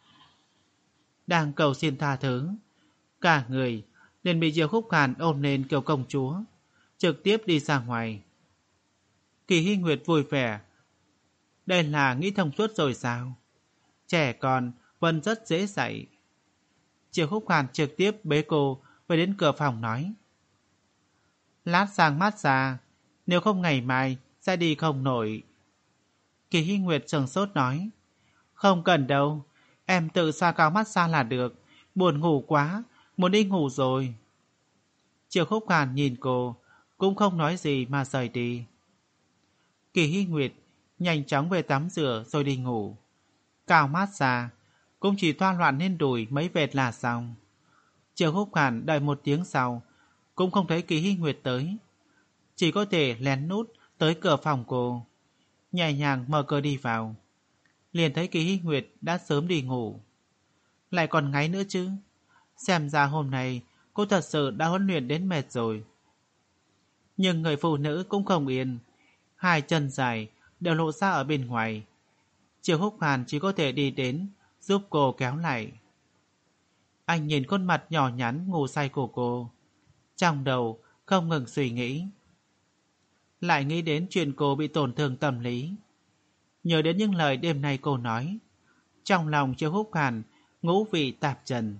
Đang cầu xin tha thứ, cả người liền bị Diêu Khúc Hàn ôm lên kiểu công chúa, trực tiếp đi ra ngoài. Kỳ Hy Nguyệt vui vẻ. Đây là nghĩ thông suốt rồi sao? Trẻ con vẫn rất dễ dạy. Diêu Khúc Hàn trực tiếp bế cô về đến cửa phòng nói: Lát sang mát xa, nếu không ngày mai sẽ đi không nổi. Kỳ Hy Nguyệt sừng sốt nói: Không cần đâu, em tự xoa cao mát xa là được, buồn ngủ quá, muốn đi ngủ rồi. Triệu Khúc Hàn nhìn cô, cũng không nói gì mà rời đi. Kỳ Hy Nguyệt nhanh chóng về tắm rửa rồi đi ngủ. Cao mát xa, cũng chỉ thoa loạn lên đùi mấy vệt là xong. Triệu Khúc Hàn đợi một tiếng sau, cũng không thấy Kỳ Hy Nguyệt tới. Chỉ có thể lén nút tới cửa phòng cô, nhẹ nhàng mở cửa đi vào. Liền thấy Kỳ Hy Nguyệt đã sớm đi ngủ. Lại còn ngáy nữa chứ. Xem ra hôm nay cô thật sự đã huấn luyện đến mệt rồi. Nhưng người phụ nữ cũng không yên. Hai chân dài đều lộ ra ở bên ngoài. Triệu Húc Hàn chỉ có thể đi đến giúp cô kéo lại. Anh nhìn khuôn mặt nhỏ nhắn ngủ say của cô, trong đầu không ngừng suy nghĩ. Lại nghĩ đến chuyện cô bị tổn thương tâm lý, nhớ đến những lời đêm nay cô nói. Trong lòng Triệu Húc Hàn ngũ vị tạp trần.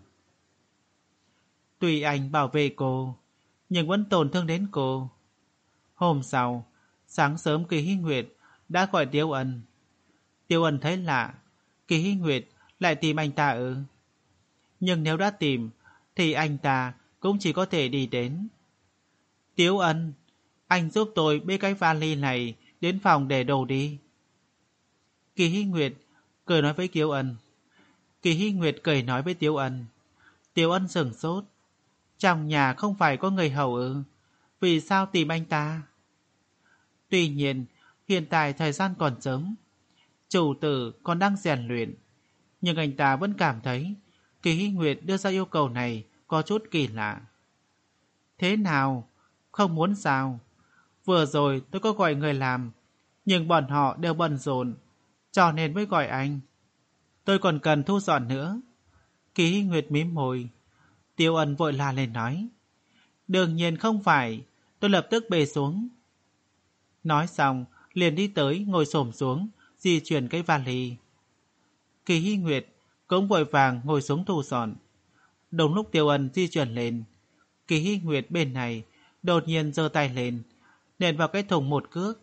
Tuy anh bảo vệ cô, nhưng vẫn tổn thương đến cô. Hôm sau, sáng sớm Kỳ Hy Nguyệt đã gọi Tiêu Ân. Tiêu Ân thấy lạ, Kỳ Hy Nguyệt lại tìm anh ta ư? Nhưng nếu đã tìm, thì anh ta cũng chỉ có thể đi đến. Tiêu Ân, anh giúp tôi bê cái vali này đến phòng để đồ đi. Kỳ Hy Nguyệt cười nói với Tiêu Ân. Kỳ Hy Nguyệt cười nói với Tiêu Ân. Tiêu Ân sửng sốt. Trong nhà không phải có người hầu ư? Vì sao tìm anh ta? Tuy nhiên, hiện tại thời gian còn sớm, chủ tử còn đang rèn luyện, nhưng anh ta vẫn cảm thấy Kỳ Hy Nguyệt đưa ra yêu cầu này có chút kỳ lạ. Thế nào? Không muốn sao? Vừa rồi tôi có gọi người làm, nhưng bọn họ đều bận rộn, cho nên mới gọi anh. Tôi còn cần thu dọn nữa. Kỳ Hy Nguyệt mím môi. Tiêu Ân vội la lên nói. Đương nhiên không phải, tôi lập tức bê xuống. Nói xong, liền đi tới ngồi xổm xuống, di chuyển cái vali. Kỳ Hy Nguyệt cũng vội vàng ngồi xuống thu dọn. Đúng lúc Tiêu Ân di chuyển lên, Kỳ Hy Nguyệt bên này đột nhiên giơ tay lên, nện vào cái thùng một cước.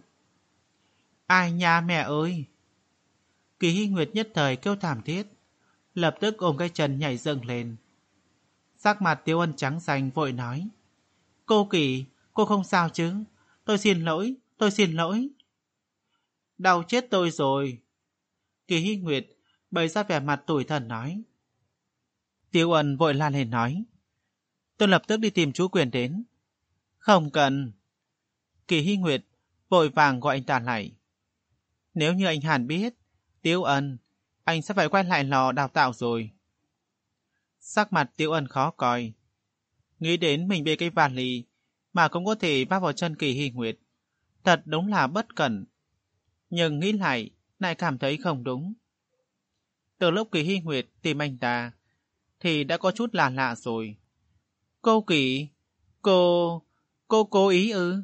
Ai nha mẹ ơi! Kỳ Hy Nguyệt nhất thời kêu thảm thiết, lập tức ôm cái chân nhảy dựng lên. Sắc mặt Tiêu Ân trắng xanh vội nói. Cô Kỳ, cô không sao chứ? Tôi xin lỗi, tôi xin lỗi. Đau chết tôi rồi. Kỳ Hy Nguyệt bày ra vẻ mặt tủi thân nói. Tiêu Ân vội la lên nói. Tôi lập tức đi tìm chú Quyền đến. Không cần. Kỳ Hy Nguyệt vội vàng gọi anh ta lại. Nếu như anh Hàn biết, Tiêu Ân, anh sẽ phải quay lại lò đào tạo rồi. Sắc mặt Tiêu Ân khó coi. Nghĩ đến mình bê cái vali mà cũng có thể vác vào chân Kỳ Hy Nguyệt, thật đúng là bất cẩn. Nhưng nghĩ lại, lại cảm thấy không đúng. Từ lúc Kỳ Hy Nguyệt tìm anh ta, thì đã có chút là lạ rồi. Cô Kỳ, cô... cô cố ý ư?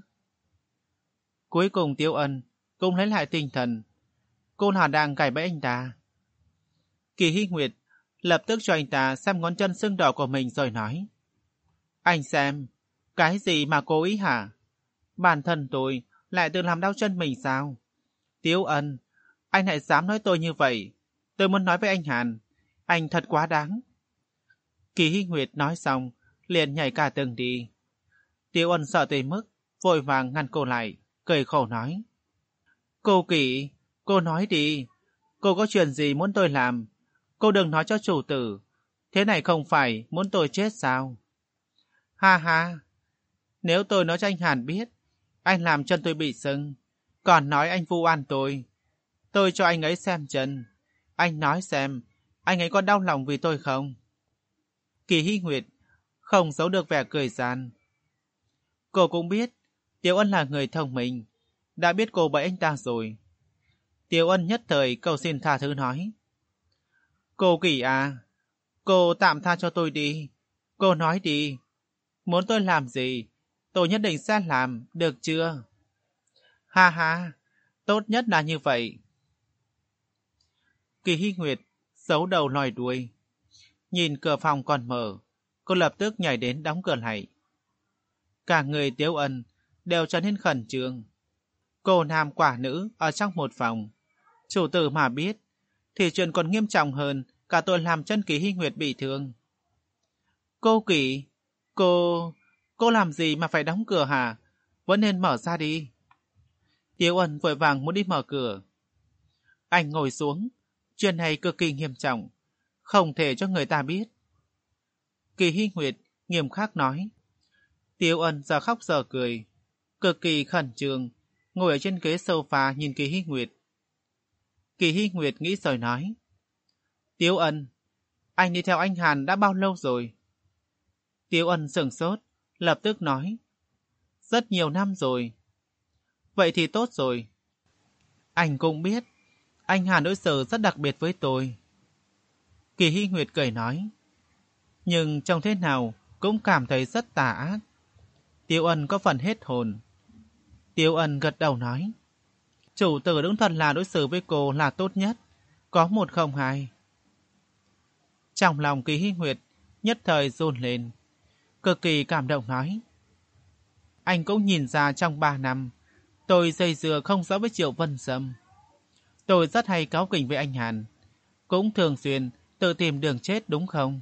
Cuối cùng Tiêu Ân cũng lấy lại tinh thần. Cô là đang cài bẫy anh ta. Kỳ Hy Nguyệt lập tức cho anh ta xem ngón chân sưng đỏ của mình rồi nói. Anh xem, cái gì mà cố ý hả? Bản thân tôi lại tự làm đau chân mình sao? Tiếu Ân, anh lại dám nói tôi như vậy. Tôi muốn nói với anh Hàn, anh thật quá đáng. Kỳ Hy Nguyệt nói xong, liền nhảy cả tường đi. Tiếu Ân sợ tới mức, vội vàng ngăn cô lại, cười khổ nói. Cô Kỳ, cô nói đi, cô có chuyện gì muốn tôi làm? Cô đừng nói cho chủ tử, thế này không phải muốn tôi chết sao? Ha ha, nếu tôi nói cho anh Hàn biết, anh làm chân tôi bị sưng, còn nói anh vu oan tôi. Tôi cho anh ấy xem chân, anh nói xem, anh ấy có đau lòng vì tôi không? Kỳ Hy Nguyệt không giấu được vẻ cười gian. Cô cũng biết, Tiếu Ân là người thông minh, đã biết cô bẫy anh ta rồi. Tiếu Ân nhất thời cầu xin tha thứ nói. Cô Kỳ à, cô tạm tha cho tôi đi, cô nói đi, muốn tôi làm gì, tôi nhất định sẽ làm, được chưa? Ha ha, tốt nhất là như vậy. Kỳ Hy Nguyệt giấu đầu lòi đuôi, nhìn cửa phòng còn mở, cô lập tức nhảy đến đóng cửa lại. Cả người Tiếu Ân đều trở nên khẩn trương. Cô nam quả nữ ở trong một phòng, chủ tử mà biết, thì chuyện còn nghiêm trọng hơn cả tội làm chân Kỳ Hy Nguyệt bị thương. Cô Kỳ, cô... cô làm gì mà phải đóng cửa hả? Vẫn nên mở ra đi. Tiếu Ân vội vàng muốn đi mở cửa. Anh ngồi xuống, chuyện này cực kỳ nghiêm trọng, không thể cho người ta biết. Kỳ Hy Nguyệt nghiêm khắc nói. Tiếu Ân giờ khóc giờ cười, cực kỳ khẩn trương, ngồi ở trên ghế sofa nhìn Kỳ Hy Nguyệt. Kỳ Hy Nguyệt nghĩ rồi nói. Tiếu Ân, anh đi theo anh Hàn đã bao lâu rồi? Tiếu Ân sửng sốt, lập tức nói. Rất nhiều năm rồi. Vậy thì tốt rồi. Anh cũng biết, anh Hàn đối xử rất đặc biệt với tôi. Kỳ Hy Nguyệt cười nói. Nhưng trông thế nào cũng cảm thấy rất tà ác. Tiếu Ân có phần hết hồn. Tiếu Ân gật đầu nói. Chủ tử đúng thật là đối xử với cô là tốt nhất, có một không hai. Trong lòng Kỳ Hy Nguyệt nhất thời run lên, cực kỳ cảm động nói. Anh cũng nhìn ra trong ba năm, tôi dây dưa không rõ với Triệu Vân Sâm. Tôi rất hay cáu kỉnh với anh Hàn, cũng thường xuyên tự tìm đường chết đúng không?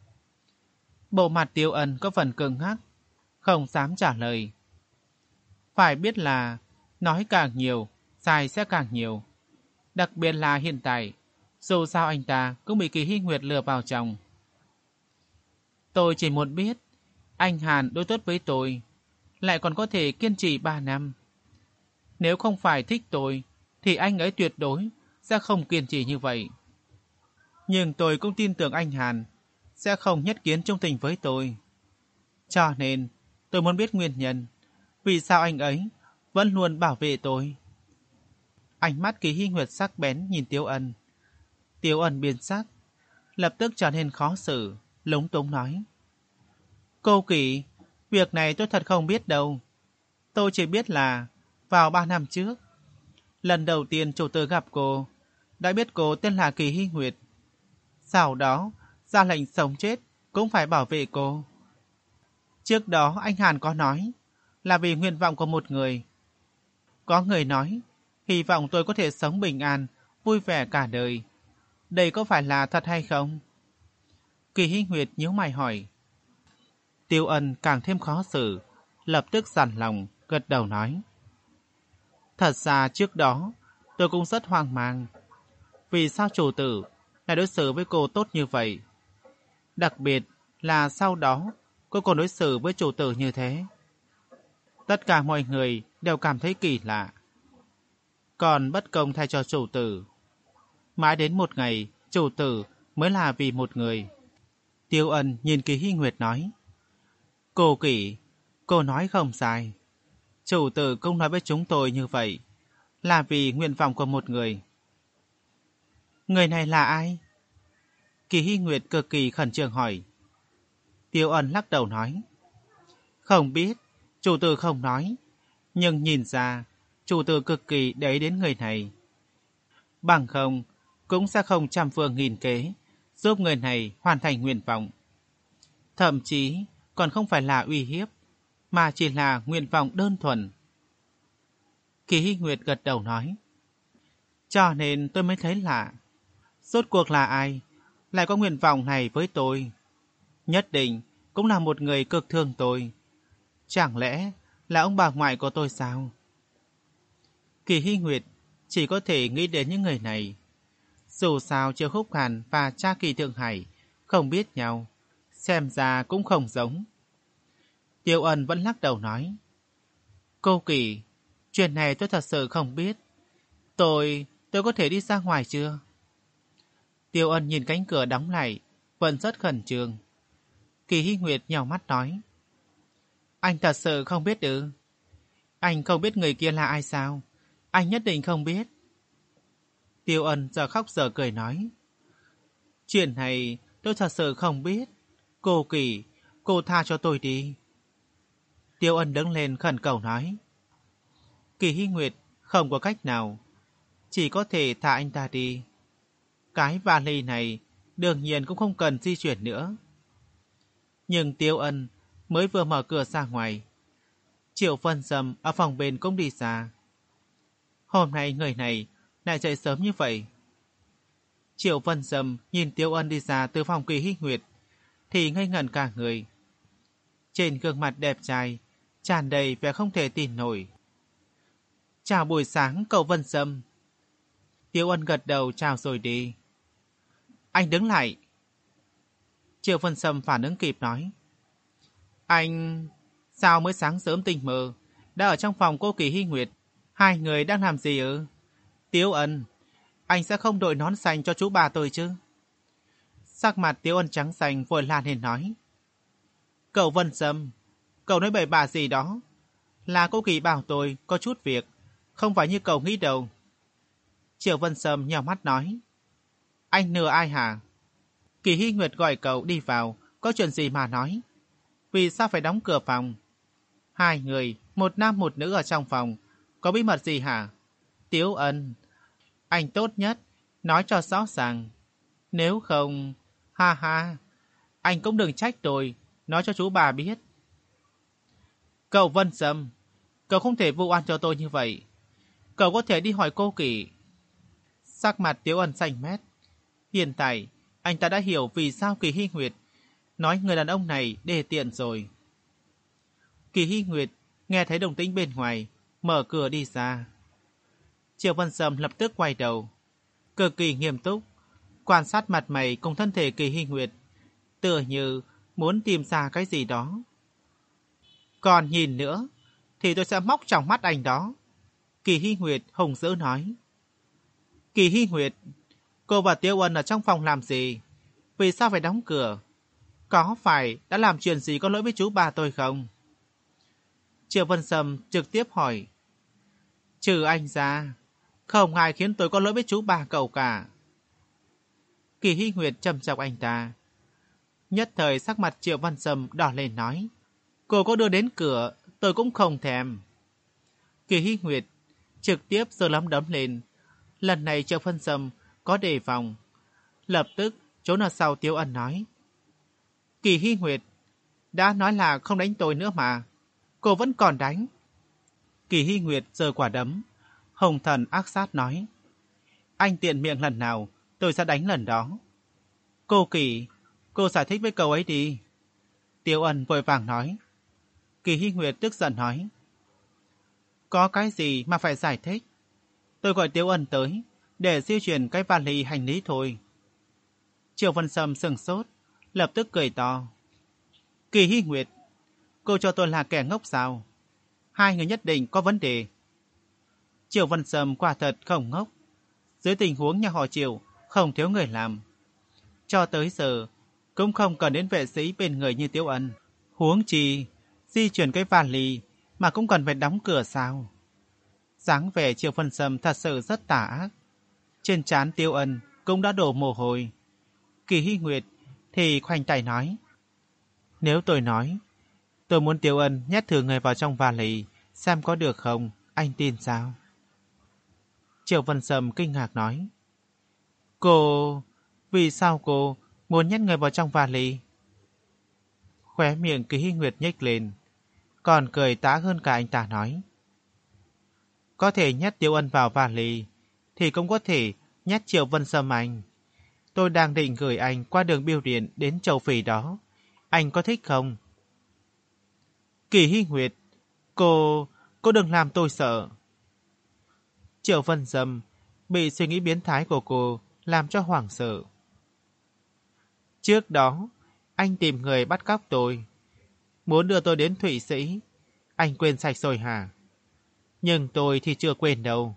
Bộ mặt Tiếu Ân có phần cứng ngắc, không dám trả lời. Phải biết là nói càng nhiều, sai sẽ càng nhiều. Đặc biệt là hiện tại, dù sao anh ta cũng bị Kỳ Hy Nguyệt lừa vào chồng. Tôi chỉ muốn biết, anh Hàn đối tốt với tôi, lại còn có thể kiên trì ba năm. Nếu không phải thích tôi, thì anh ấy tuyệt đối sẽ không kiên trì như vậy. Nhưng tôi cũng tin tưởng anh Hàn sẽ không nhất kiến trung tình với tôi. Cho nên, tôi muốn biết nguyên nhân, vì sao anh ấy vẫn luôn bảo vệ tôi. Ánh mắt Kỳ Hy Nguyệt sắc bén nhìn Tiếu Ân. Tiếu Ân biến sắc, lập tức trở nên khó xử, lúng túng nói. Cô Kỳ, việc này tôi thật không biết đâu. Tôi chỉ biết là vào ba năm trước, lần đầu tiên chủ tử gặp cô, đã biết cô tên là Kỳ Hy Nguyệt. Sau đó, ra lệnh sống chết cũng phải bảo vệ cô. Trước đó anh Hàn có nói là vì nguyện vọng của một người. Có người nói hy vọng tôi có thể sống bình an, vui vẻ cả đời. Đây có phải là thật hay không? Kỳ Hy Nguyệt nhíu mày hỏi. Tiêu Ân càng thêm khó xử, lập tức dằn lòng, gật đầu nói. Thật ra trước đó, tôi cũng rất hoang mang. Vì sao chủ tử lại đối xử với cô tốt như vậy? Đặc biệt là sau đó, cô còn đối xử với chủ tử như thế. Tất cả mọi người đều cảm thấy kỳ lạ. Còn bất công thay cho chủ tử. Mãi đến một ngày, chủ tử mới là vì một người. Tiêu Ân nhìn Kỳ Hy Nguyệt nói. Cô Kỳ, cô nói không sai. Chủ tử cũng nói với chúng tôi như vậy, là vì nguyện vọng của một người. Người này là ai? Kỳ Hy Nguyệt cực kỳ khẩn trương hỏi. Tiêu Ân lắc đầu nói. Không biết, chủ tử không nói, nhưng nhìn ra chủ tử cực kỳ để ý đến người này. Bằng không, cũng sẽ không trăm phương nghìn kế giúp người này hoàn thành nguyện vọng. Thậm chí còn không phải là uy hiếp, mà chỉ là nguyện vọng đơn thuần. Kỳ Hy Nguyệt gật đầu nói, cho nên tôi mới thấy lạ. Rốt cuộc là ai lại có nguyện vọng này với tôi? Nhất định cũng là một người cực thương tôi. Chẳng lẽ là ông bà ngoại của tôi sao? Kỳ Hy Nguyệt chỉ có thể nghĩ đến những người này. Dù sao Triệu Khúc Hàn và cha Kỳ Thượng Hải không biết nhau, xem ra cũng không giống. Tiêu Ân vẫn lắc đầu nói, cô Kỳ, chuyện này tôi thật sự không biết. Tôi, tôi có thể đi ra ngoài chưa? Tiêu Ân nhìn cánh cửa đóng lại, vẫn rất khẩn trương. Kỳ Hy Nguyệt nhào mắt nói, anh thật sự không biết ư? Anh không biết người kia là ai sao? Anh nhất định không biết. Tiêu Ân giờ khóc giờ cười nói, chuyện này tôi thật sự không biết. Cô Kỳ, cô tha cho tôi đi. Tiêu Ân đứng lên khẩn cầu nói. Kỳ Hy Nguyệt không có cách nào, chỉ có thể thả anh ta đi. Cái vali này đương nhiên cũng không cần di chuyển nữa. Nhưng Tiêu Ân mới vừa mở cửa ra ngoài, Triệu Vân Sâm ở phòng bên cũng đi ra. Hôm nay người này lại dậy sớm như vậy. Triệu Vân Sâm nhìn Tiêu Ân đi ra từ phòng Kỳ Hy Nguyệt thì ngây ngẩn cả người. Trên gương mặt đẹp trai tràn đầy vẻ không thể tin nổi. Chào buổi sáng cậu Vân Sâm. Tiêu Ân gật đầu chào rồi đi. Anh đứng lại. Triệu Vân Sâm phản ứng kịp nói. Anh... Sao mới sáng sớm tình mơ đã ở trong phòng cô Kỳ Hy Nguyệt? Hai người đang làm gì ư? Tiêu Ân, anh sẽ không đội nón xanh cho chú bà tôi chứ? Sắc mặt Tiêu Ân trắng xanh vội lan lên nói. Cậu Vân Sâm, cậu nói bậy bạ gì đó? Là cô Kỳ bảo tôi có chút việc, không phải như cậu nghĩ đâu. Triệu Vân Sâm nhào mắt nói. Anh lừa ai hả? Kỳ Hy Nguyệt gọi cậu đi vào, có chuyện gì mà nói? Vì sao phải đóng cửa phòng? Hai người, một nam một nữ ở trong phòng, có bí mật gì hả? Tiếu Ân, anh tốt nhất, nói cho rõ ràng. Nếu không, ha ha, anh cũng đừng trách tôi, nói cho chú bà biết. Cậu Vân Sâm, cậu không thể vu oan cho tôi như vậy. Cậu có thể đi hỏi cô Kỳ. Sắc mặt Tiếu Ân xanh mét. Hiện tại, anh ta đã hiểu vì sao Kỳ Hy Nguyệt nói người đàn ông này đề tiện rồi. Kỳ Hy Nguyệt nghe thấy động tĩnh bên ngoài, mở cửa đi ra. Triệu Vân Sâm lập tức quay đầu, cực kỳ nghiêm túc, quan sát mặt mày cùng thân thể Kỳ Hy Nguyệt, tựa như muốn tìm ra cái gì đó. Còn nhìn nữa, thì tôi sẽ móc trong mắt anh đó. Kỳ Hy Nguyệt hùng dữ nói. Kỳ Hy Nguyệt, cô và Tiêu Ân ở trong phòng làm gì? Vì sao phải đóng cửa? Có phải đã làm chuyện gì có lỗi với chú bà tôi không? Triệu Vân Sâm trực tiếp hỏi. Trừ anh ra, không ai khiến tôi có lỗi với chú bà cậu cả. Kỳ Hy Nguyệt trầm trọng anh ta. Nhất thời sắc mặt Triệu Vân Sâm đỏ lên nói. Cô có đưa đến cửa, tôi cũng không thèm. Kỳ Hy Nguyệt trực tiếp giơ nắm đấm lên. Lần này Triệu Vân Sâm có đề phòng. Lập tức trốn ở sau Tiêu Ân nói. Kỳ Hy Nguyệt, đã nói là không đánh tôi nữa mà. Cô vẫn còn đánh. Kỳ Hy Nguyệt giơ quả đấm. Hồng thần ác sát nói. Anh tiện miệng lần nào, tôi sẽ đánh lần đó. Cô Kỳ, cô giải thích với cậu ấy đi. Tiêu Ân vội vàng nói. Kỳ Hy Nguyệt tức giận nói. Có cái gì mà phải giải thích? Tôi gọi Tiêu Ân tới để di chuyển cái vali hành lý thôi. Triệu Vân Sâm sừng sốt, lập tức cười to. Kỳ Hy Nguyệt, cô cho tôi là kẻ ngốc sao? Hai người nhất định có vấn đề. Triệu Vân Sâm quả thật không ngốc. Dưới tình huống nhà họ Triệu không thiếu người làm, cho tới giờ cũng không cần đến vệ sĩ bên người như Tiêu Ân. Huống chi di chuyển cái vali mà cũng cần phải đóng cửa sao? Dáng vẻ Triệu Vân Sâm thật sự rất tà ác. Trên trán Tiêu Ân cũng đã đổ mồ hôi. Kỳ Hy Nguyệt thì khoanh tay nói. Nếu tôi nói tôi muốn Tiêu Ân nhét thử người vào trong vali xem có được không, anh tin sao? Triệu Vân Sâm kinh ngạc nói. Cô... Vì sao cô muốn nhét người vào trong vali. Khóe miệng Kỳ Hy Nguyệt nhếch lên, còn cười tả hơn cả anh ta nói. Có thể nhét Tiêu Ân vào vali, thì cũng có thể nhét Triệu Vân Sâm anh. Tôi đang định gửi anh qua đường bưu điện đến châu Phi đó. Anh có thích không? Kỳ Hy Nguyệt, cô... cô đừng làm tôi sợ. Triệu Vân Sâm bị suy nghĩ biến thái của cô làm cho hoảng sợ. Trước đó, anh tìm người bắt cóc tôi, muốn đưa tôi đến Thụy Sĩ. Anh quên sạch rồi hả? Nhưng tôi thì chưa quên đâu.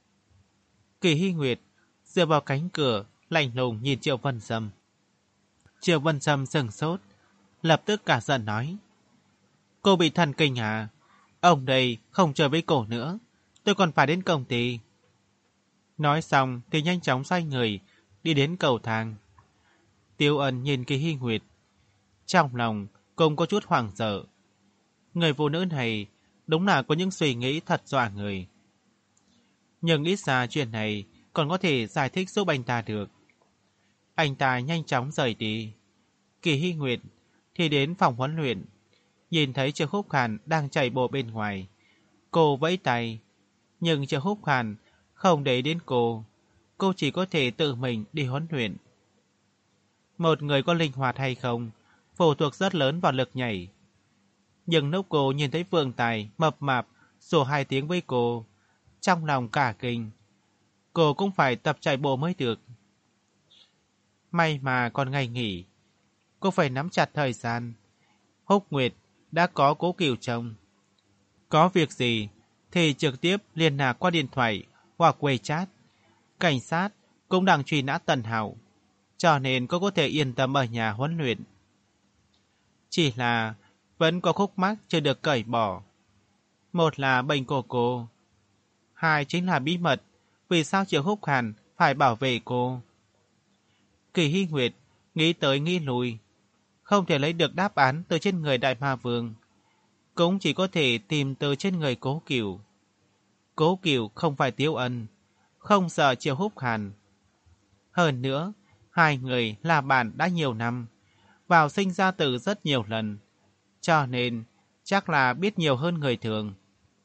Kỳ Hy Nguyệt dựa vào cánh cửa, lạnh lùng nhìn Triệu Vân Sâm. Triệu Vân Sâm sừng sốt, lập tức cả giận nói. Cô bị thần kinh hả? Ông đây không chơi với cổ nữa, tôi còn phải đến công ty. Nói xong thì nhanh chóng xoay người, đi đến cầu thang. Tiêu Ân nhìn Kỳ Hy Nguyệt, trong lòng cũng có chút hoảng sợ. Người phụ nữ này đúng là có những suy nghĩ thật dọa người. Nhưng ít ra chuyện này còn có thể giải thích giúp anh ta được. Anh ta nhanh chóng rời đi. Kỳ Hy Nguyệt thì đến phòng huấn luyện, nhìn thấy Triệu Húc Hàn đang chạy bộ bên ngoài. Cô vẫy tay, nhưng Triệu Húc Hàn không để đến cô. Cô chỉ có thể tự mình đi huấn luyện. Một người có linh hoạt hay không phụ thuộc rất lớn vào lực nhảy. Nhưng lúc cô nhìn thấy Vương Tài mập mạp sủa hai tiếng với cô, trong lòng cả kinh. Cô cũng phải tập chạy bộ mới được. May mà còn ngày nghỉ, cô phải nắm chặt thời gian. Húc Nguyệt đã có Cố Cửu chồng. Có việc gì thì trực tiếp liên lạc qua điện thoại hoặc WeChat. Cảnh sát cũng đang truy nã Tần Hạo, cho nên cô có thể yên tâm ở nhà huấn luyện. Chỉ là vẫn có khúc mắc chưa được cởi bỏ. Một là bệnh của cô, hai chính là bí mật vì sao Triệu Húc Hàn phải bảo vệ cô. Kỳ Hy Nguyệt nghĩ tới nghĩ lui, không thể lấy được đáp án từ trên người Đại Ma Vương, cũng chỉ có thể tìm từ trên người Cố Cửu. Cố Cửu không phải Tiêu Ân, không sợ Triệu Húc Hàn. Hơn nữa, hai người là bạn đã nhiều năm, vào sinh ra tử rất nhiều lần, cho nên chắc là biết nhiều hơn người thường.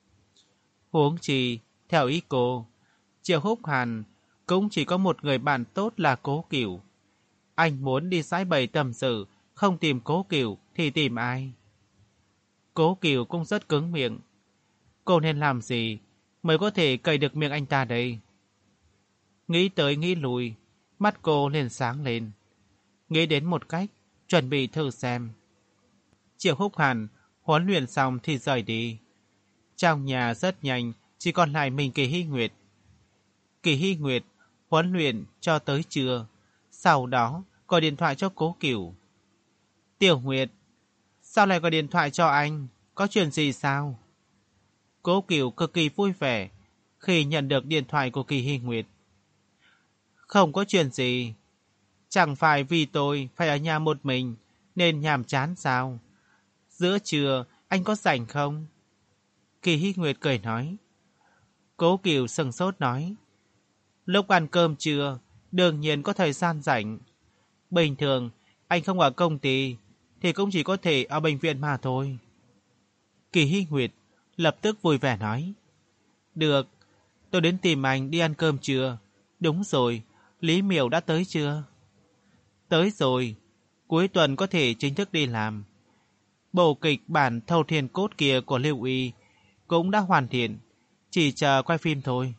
Huống chi, theo ý cô, Triệu Húc Hàn cũng chỉ có một người bạn tốt là Cố Cửu. Anh muốn đi giải bày tâm sự, không tìm Cố Cửu thì tìm ai? Cố Cửu cũng rất cứng miệng. Cô nên làm gì mới có thể cởi được miệng anh ta đây? Nghĩ tới nghĩ lui, mắt cô liền sáng lên. Nghĩ đến một cách, chuẩn bị thử xem. Triệu Húc Hàn huấn luyện xong thì rời đi. Trong nhà rất nhanh, chỉ còn lại mình Kỳ Hy Nguyệt. Kỳ Hy Nguyệt huấn luyện cho tới trưa, sau đó gọi điện thoại cho Cố Cửu. Tiểu Nguyệt, sao lại gọi điện thoại cho anh? Có chuyện gì sao? Cố Cửu cực kỳ vui vẻ khi nhận được điện thoại của Kỳ Hy Nguyệt. Không có chuyện gì. Chẳng phải vì tôi phải ở nhà một mình nên nhàm chán sao? Giữa trưa anh có rảnh không? Kỳ Hy Nguyệt cười nói. Cố Cửu sừng sốt nói. Lúc ăn cơm trưa đương nhiên có thời gian rảnh. Bình thường anh không ở công ty thì cũng chỉ có thể ở bệnh viện mà thôi. Kỳ Hy Nguyệt lập tức vui vẻ nói. Được, tôi đến tìm anh đi ăn cơm trưa. Đúng rồi, Lý Miểu đã tới chưa? Tới rồi, cuối tuần có thể chính thức đi làm. Bộ kịch bản Thâu Thiên Cốt kia của Lưu Y cũng đã hoàn thiện, chỉ chờ quay phim thôi.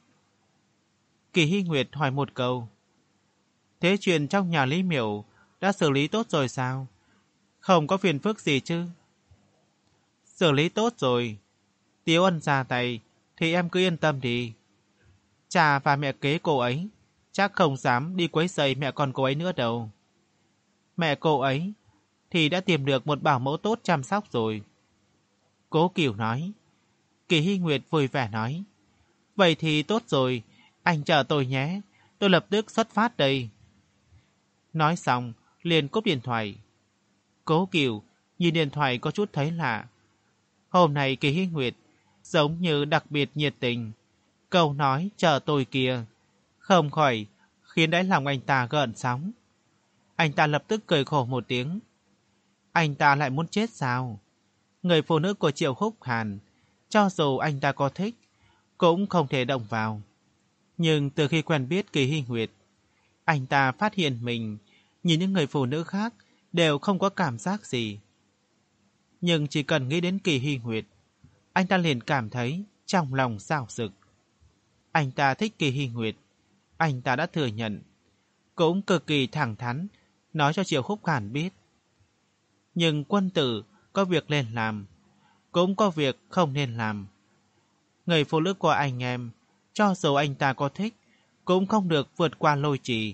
Kỳ Hy Nguyệt hỏi một câu. Thế chuyện trong nhà Lý Miểu đã xử lý tốt rồi sao? Không có phiền phức gì chứ? Xử lý tốt rồi. Tiếu Ân ra tay thì em cứ yên tâm đi. Cha và mẹ kế cô ấy chắc không dám đi quấy rầy mẹ con cô ấy nữa đâu. Mẹ cô ấy thì đã tìm được một bảo mẫu tốt chăm sóc rồi. Cố Cửu nói. Kỳ Hy Nguyệt vui vẻ nói. Vậy thì tốt rồi, anh chờ tôi nhé, tôi lập tức xuất phát đây. Nói xong, liền cúp điện thoại. Cố Cửu nhìn điện thoại có chút thấy lạ. Hôm nay Kỳ Hy Nguyệt giống như đặc biệt nhiệt tình. Câu nói chờ tôi kia không khỏi khiến đáy lòng anh ta gợn sóng. Anh ta lập tức cười khổ một tiếng. Anh ta lại muốn chết sao? Người phụ nữ của Triệu Húc Hàn, cho dù anh ta có thích, cũng không thể động vào. Nhưng từ khi quen biết Kỳ Hy Nguyệt, anh ta phát hiện mình nhìn những người phụ nữ khác đều không có cảm giác gì. Nhưng chỉ cần nghĩ đến Kỳ Hy Nguyệt, anh ta liền cảm thấy trong lòng xao xực. Anh ta thích Kỳ Hy Nguyệt, anh ta đã thừa nhận, cũng cực kỳ thẳng thắn nói cho Triệu Húc Hàn biết. Nhưng quân tử có việc nên làm, cũng có việc không nên làm. Người phụ nữ của anh em, cho dù anh ta có thích, cũng không được vượt qua lôi trì.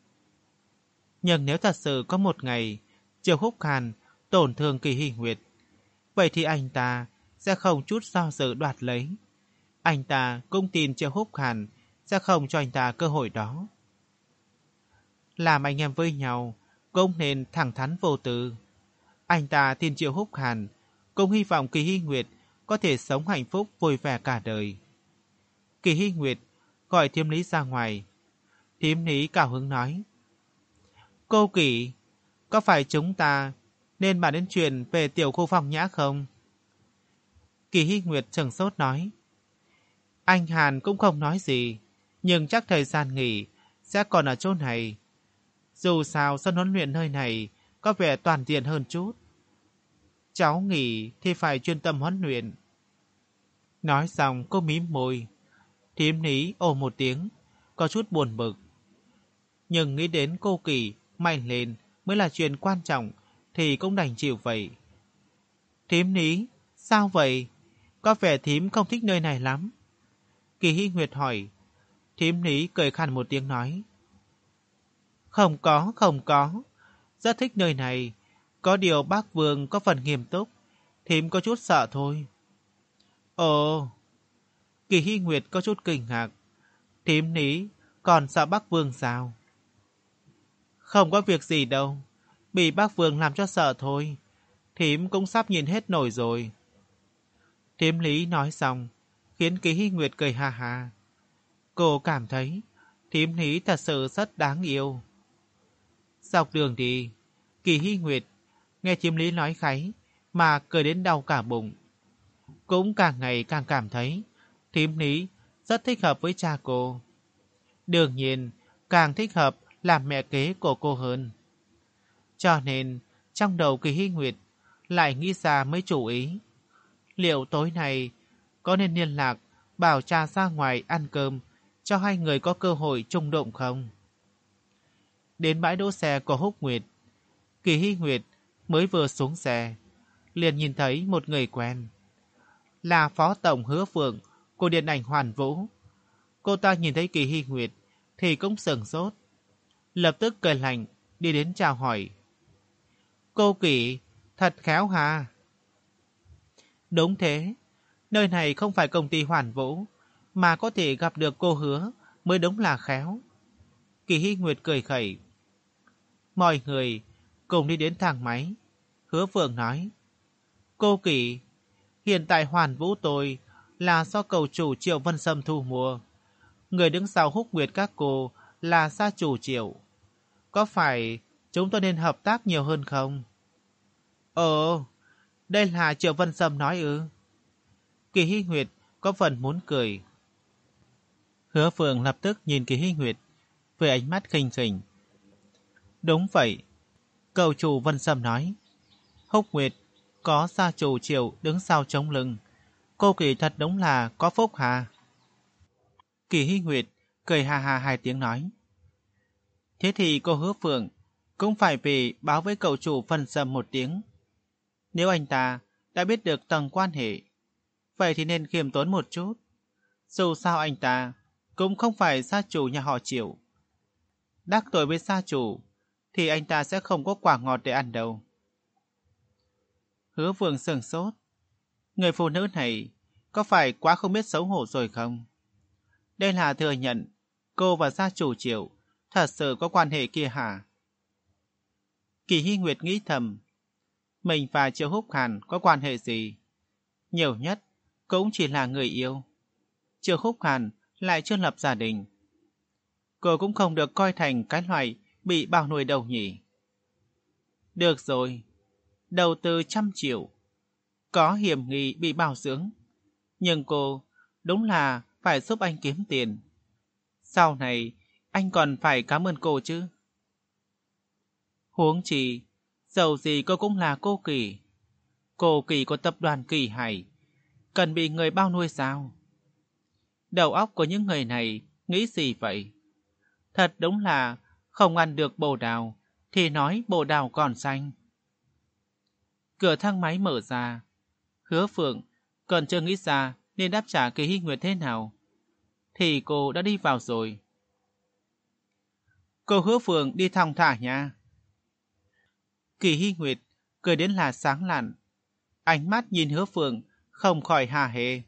Nhưng nếu thật sự có một ngày Triệu Húc Hàn tổn thương Kỳ Hy Nguyệt, vậy thì anh ta sẽ không chút do dự đoạt lấy. Anh ta cũng tin Triệu Húc Hàn sẽ không cho anh ta cơ hội đó. Làm anh em với nhau cũng nên thẳng thắn vô tư. Anh ta tin Triệu Húc Hàn, cũng hy vọng Kỳ Hy Nguyệt có thể sống hạnh phúc vui vẻ cả đời. Kỳ Hy Nguyệt gọi Thiêm Lý ra ngoài. Thiêm Lý cao hứng nói: Cô Kỳ, có phải chúng ta nên bàn đến chuyện về tiểu khu Phong Nhã không? Kỳ Hy Nguyệt sửng sốt nói: Anh Hàn cũng không nói gì, nhưng chắc thời gian nghỉ sẽ còn ở chỗ này. Dù sao sân huấn luyện nơi này có vẻ toàn diện hơn chút. Cháu nghỉ thì phải chuyên tâm huấn luyện. Nói xong cô mím môi. Thiếm Lý ồ một tiếng, có chút buồn bực. Nhưng nghĩ đến cô Kỳ mạnh lên mới là chuyện quan trọng thì cũng đành chịu vậy. Thiếm Lý, sao vậy? Có vẻ thím không thích nơi này lắm. Kỳ Hy Nguyệt hỏi. Thiếm Lý cười khàn một tiếng nói: Không có, không có. Rất thích nơi này. Có điều bác Vương có phần nghiêm túc, thím có chút sợ thôi. Ồ. Kỳ Hy Nguyệt có chút kinh ngạc. Thím Lý còn sợ bác Vương sao? Không có việc gì đâu. Bị bác Vương làm cho sợ thôi. Thím cũng sắp nhìn hết nổi rồi. Thím Lý nói xong, khiến Kỳ Hy Nguyệt cười ha ha. Cô cảm thấy thím Lý thật sự rất đáng yêu. Dọc đường đi, Kỳ Hy Nguyệt nghe thím Lý nói kháy mà cười đến đau cả bụng. Cũng càng ngày càng cảm thấy thím Lý rất thích hợp với cha cô. Đương nhiên, càng thích hợp làm mẹ kế của cô hơn. Cho nên, trong đầu Kỳ Hy Nguyệt lại nghĩ ra mấy chủ ý. Liệu tối nay có nên liên lạc bảo cha ra ngoài ăn cơm cho hai người có cơ hội chung đụng không? Đến bãi đỗ xe của Húc Nguyệt, Kỳ Hy Nguyệt mới vừa xuống xe, liền nhìn thấy một người quen. Là Phó Tổng Hứa Phượng của Điện ảnh Hoàn Vũ. Cô ta nhìn thấy Kỳ Hy Nguyệt thì cũng sửng sốt, lập tức cười lạnh đi đến chào hỏi. Cô Kỳ, thật khéo hà. Đúng thế, nơi này không phải công ty Hoàn Vũ, mà có thể gặp được cô Hứa mới đúng là khéo. Kỳ Hy Nguyệt cười khẩy. Mọi người cùng đi đến thang máy. Hứa Phượng nói: Cô Kỳ, hiện tại Hoàn Vũ tôi là do cầu chủ Triệu Vân Sâm thu mua. Người đứng sau Húc Nguyệt các cô là gia chủ Triệu. Có phải chúng tôi nên hợp tác nhiều hơn không? Ồ, đây là Triệu Vân Sâm nói ư? Kỳ Hy Nguyệt có phần muốn cười. Hứa Phượng lập tức nhìn Kỳ Hy Nguyệt với ánh mắt khinh khỉnh. Đúng vậy, cầu chủ Vân Sâm nói. Húc Nguyệt có gia chủ Triệu đứng sau chống lưng. Cô Kỳ thật đúng là có phúc hà. Kỳ Hy Nguyệt cười ha ha hai tiếng nói. Thế thì cô Hứa Phượng cũng phải về báo với cậu chủ Vân Sâm một tiếng. Nếu anh ta đã biết được tầng quan hệ, vậy thì nên khiêm tốn một chút. Dù sao anh ta cũng không phải gia chủ nhà họ Triệu. Đắc tội với gia chủ thì anh ta sẽ không có quả ngọt để ăn đâu. Hứa Vương sửng sốt. Người phụ nữ này có phải quá không biết xấu hổ rồi không? Đây là thừa nhận cô và gia chủ Triệu thật sự có quan hệ kia hả? Kỳ Hy Nguyệt nghĩ thầm, mình và Triệu Húc Hàn có quan hệ gì? Nhiều nhất cũng chỉ là người yêu. Triệu Húc Hàn lại chưa lập gia đình. Cô cũng không được coi thành cái loại bị bao nuôi đâu nhỉ. Được rồi, đầu tư trăm triệu, có hiểm nghi bị bảo dưỡng. Nhưng cô đúng là phải giúp anh kiếm tiền. Sau này, anh còn phải cảm ơn cô chứ. Huống chi, dầu gì cô cũng là cô Kỳ. Cô Kỳ của tập đoàn Kỳ Hải, cần bị người bao nuôi sao? Đầu óc của những người này nghĩ gì vậy? Thật đúng là không ăn được bồ đào, thì nói bồ đào còn xanh. Cửa thang máy mở ra. Hứa Phượng còn chưa nghĩ ra nên đáp trả Kỳ Hy Nguyệt thế nào, thì cô đã đi vào rồi. Cô Hứa Phượng đi thong thả nha. Kỳ Hy Nguyệt cười đến là sáng lạn. Ánh mắt nhìn Hứa Phượng không khỏi hà hê.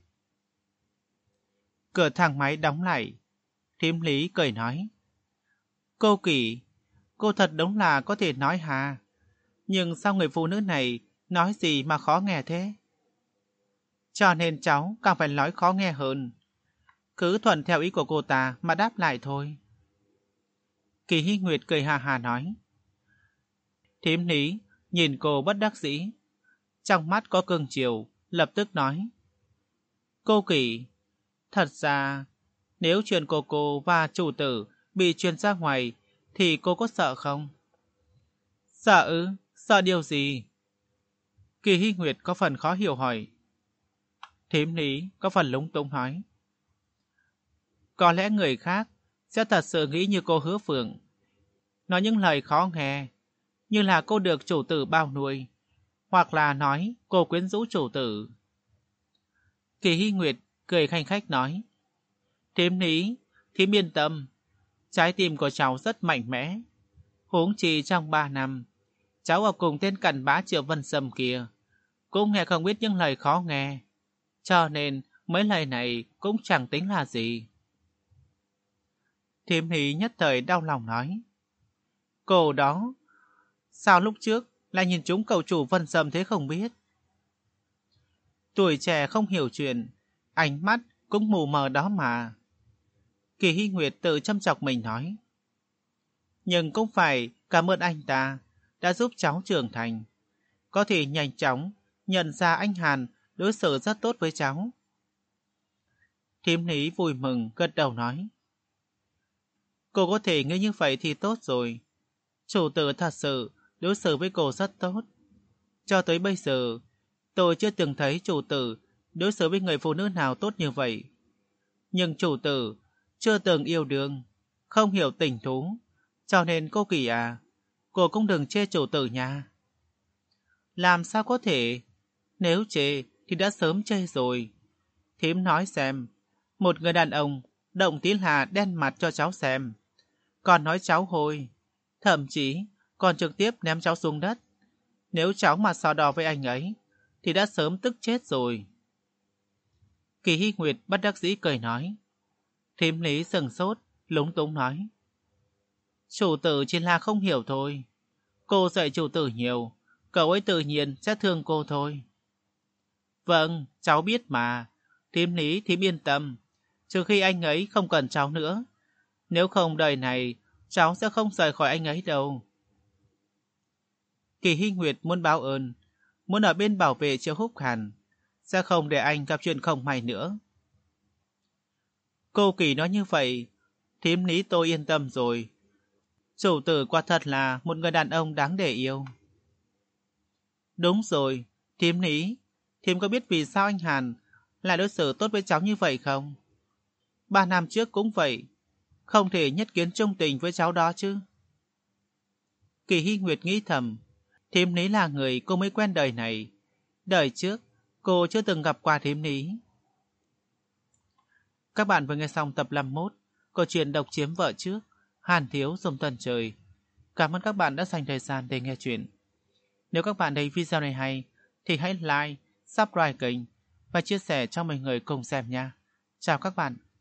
Cửa thang máy đóng lại. Thím Lý cười nói. Cô Kỳ, cô thật đúng là có thể nói hà. Nhưng sao người phụ nữ này nói gì mà khó nghe thế? Cho nên cháu càng phải nói khó nghe hơn. Cứ thuận theo ý của cô ta mà đáp lại thôi. Kỳ Hy Nguyệt cười hà hà nói. Thím Lý nhìn cô bất đắc dĩ. Trong mắt có cương chiều, lập tức nói. Cô Kỳ, thật ra, nếu chuyện của cô và chủ tử bị truyền ra ngoài, thì cô có sợ không? Sợ ư? Sợ điều gì? Kỳ Hy Nguyệt có phần khó hiểu hỏi. Thím Lý có phần lúng túng nói. Có lẽ người khác sẽ thật sự nghĩ như cô Hứa Phượng. Nói những lời khó nghe, như là cô được chủ tử bao nuôi, hoặc là nói cô quyến rũ chủ tử. Kỳ Hy Nguyệt cười khanh khách nói. Thím Lý, thím yên tâm, trái tim của cháu rất mạnh mẽ. Huống chi trong ba năm, cháu ở cùng tên cặn bã Triệu Vân Sâm kia, cũng nghe không biết những lời khó nghe, cho nên mấy lời này cũng chẳng tính là gì. Thím Lý nhất thời đau lòng nói. Cô đó, sao lúc trước lại nhìn chúng cậu chủ Vân Sâm thế không biết? Tuổi trẻ không hiểu chuyện, ánh mắt cũng mù mờ đó mà. Kỳ Hy Nguyệt tự châm chọc mình nói. Nhưng cũng phải cảm ơn anh ta đã giúp cháu trưởng thành. Có thể nhanh chóng nhận ra anh Hàn đối xử rất tốt với cháu. Thím Lý vui mừng gật đầu nói. Cô có thể nghĩ như vậy thì tốt rồi. Chủ tử thật sự đối xử với cô rất tốt. Cho tới bây giờ, tôi chưa từng thấy chủ tử đối xử với người phụ nữ nào tốt như vậy. Nhưng chủ tử chưa từng yêu đương, không hiểu tình thú. Cho nên cô Kỳ à, cô cũng đừng chê chủ tử nha. Làm sao có thể? Nếu chê thì đã sớm chê rồi. Thím nói xem, một người đàn ông động tí là đen mặt cho cháu xem. Còn nói cháu hôi, thậm chí còn trực tiếp ném cháu xuống đất. Nếu cháu mà so đo với anh ấy, thì đã sớm tức chết rồi. Kỳ Hy Nguyệt bất đắc dĩ cười nói. Thím Lý sừng sốt, lúng túng nói. Chủ tử chỉ là không hiểu thôi. Cô dạy chủ tử nhiều, cậu ấy tự nhiên sẽ thương cô thôi. Vâng, cháu biết mà. Thím Lý thím yên tâm, trừ khi anh ấy không cần cháu nữa. Nếu không đời này, cháu sẽ không rời khỏi anh ấy đâu. Kỳ Hy Nguyệt muốn báo ơn, muốn ở bên bảo vệ Triệu Húc Hàn, sẽ không để anh gặp chuyện không may nữa. Cô Kỳ nói như vậy, thím Lý tôi yên tâm rồi. Chủ tử quả thật là một người đàn ông đáng để yêu. Đúng rồi, thím Lý, thím có biết vì sao anh Hàn lại đối xử tốt với cháu như vậy không? Ba năm trước cũng vậy, không thể nhất kiến trung tình với cháu đó chứ. Kỳ Hy Nguyệt nghĩ thầm, thím Lý là người cô mới quen đời này. Đời trước, cô chưa từng gặp qua thím Lý. Các bạn vừa nghe xong tập năm mươi mốt, câu chuyện Độc Chiếm Vợ Trước, Hàn Thiếu Dùng Tuần Trời. Cảm ơn các bạn đã dành thời gian để nghe chuyện. Nếu các bạn thấy video này hay, thì hãy like, subscribe kênh và chia sẻ cho mọi người cùng xem nha. Chào các bạn.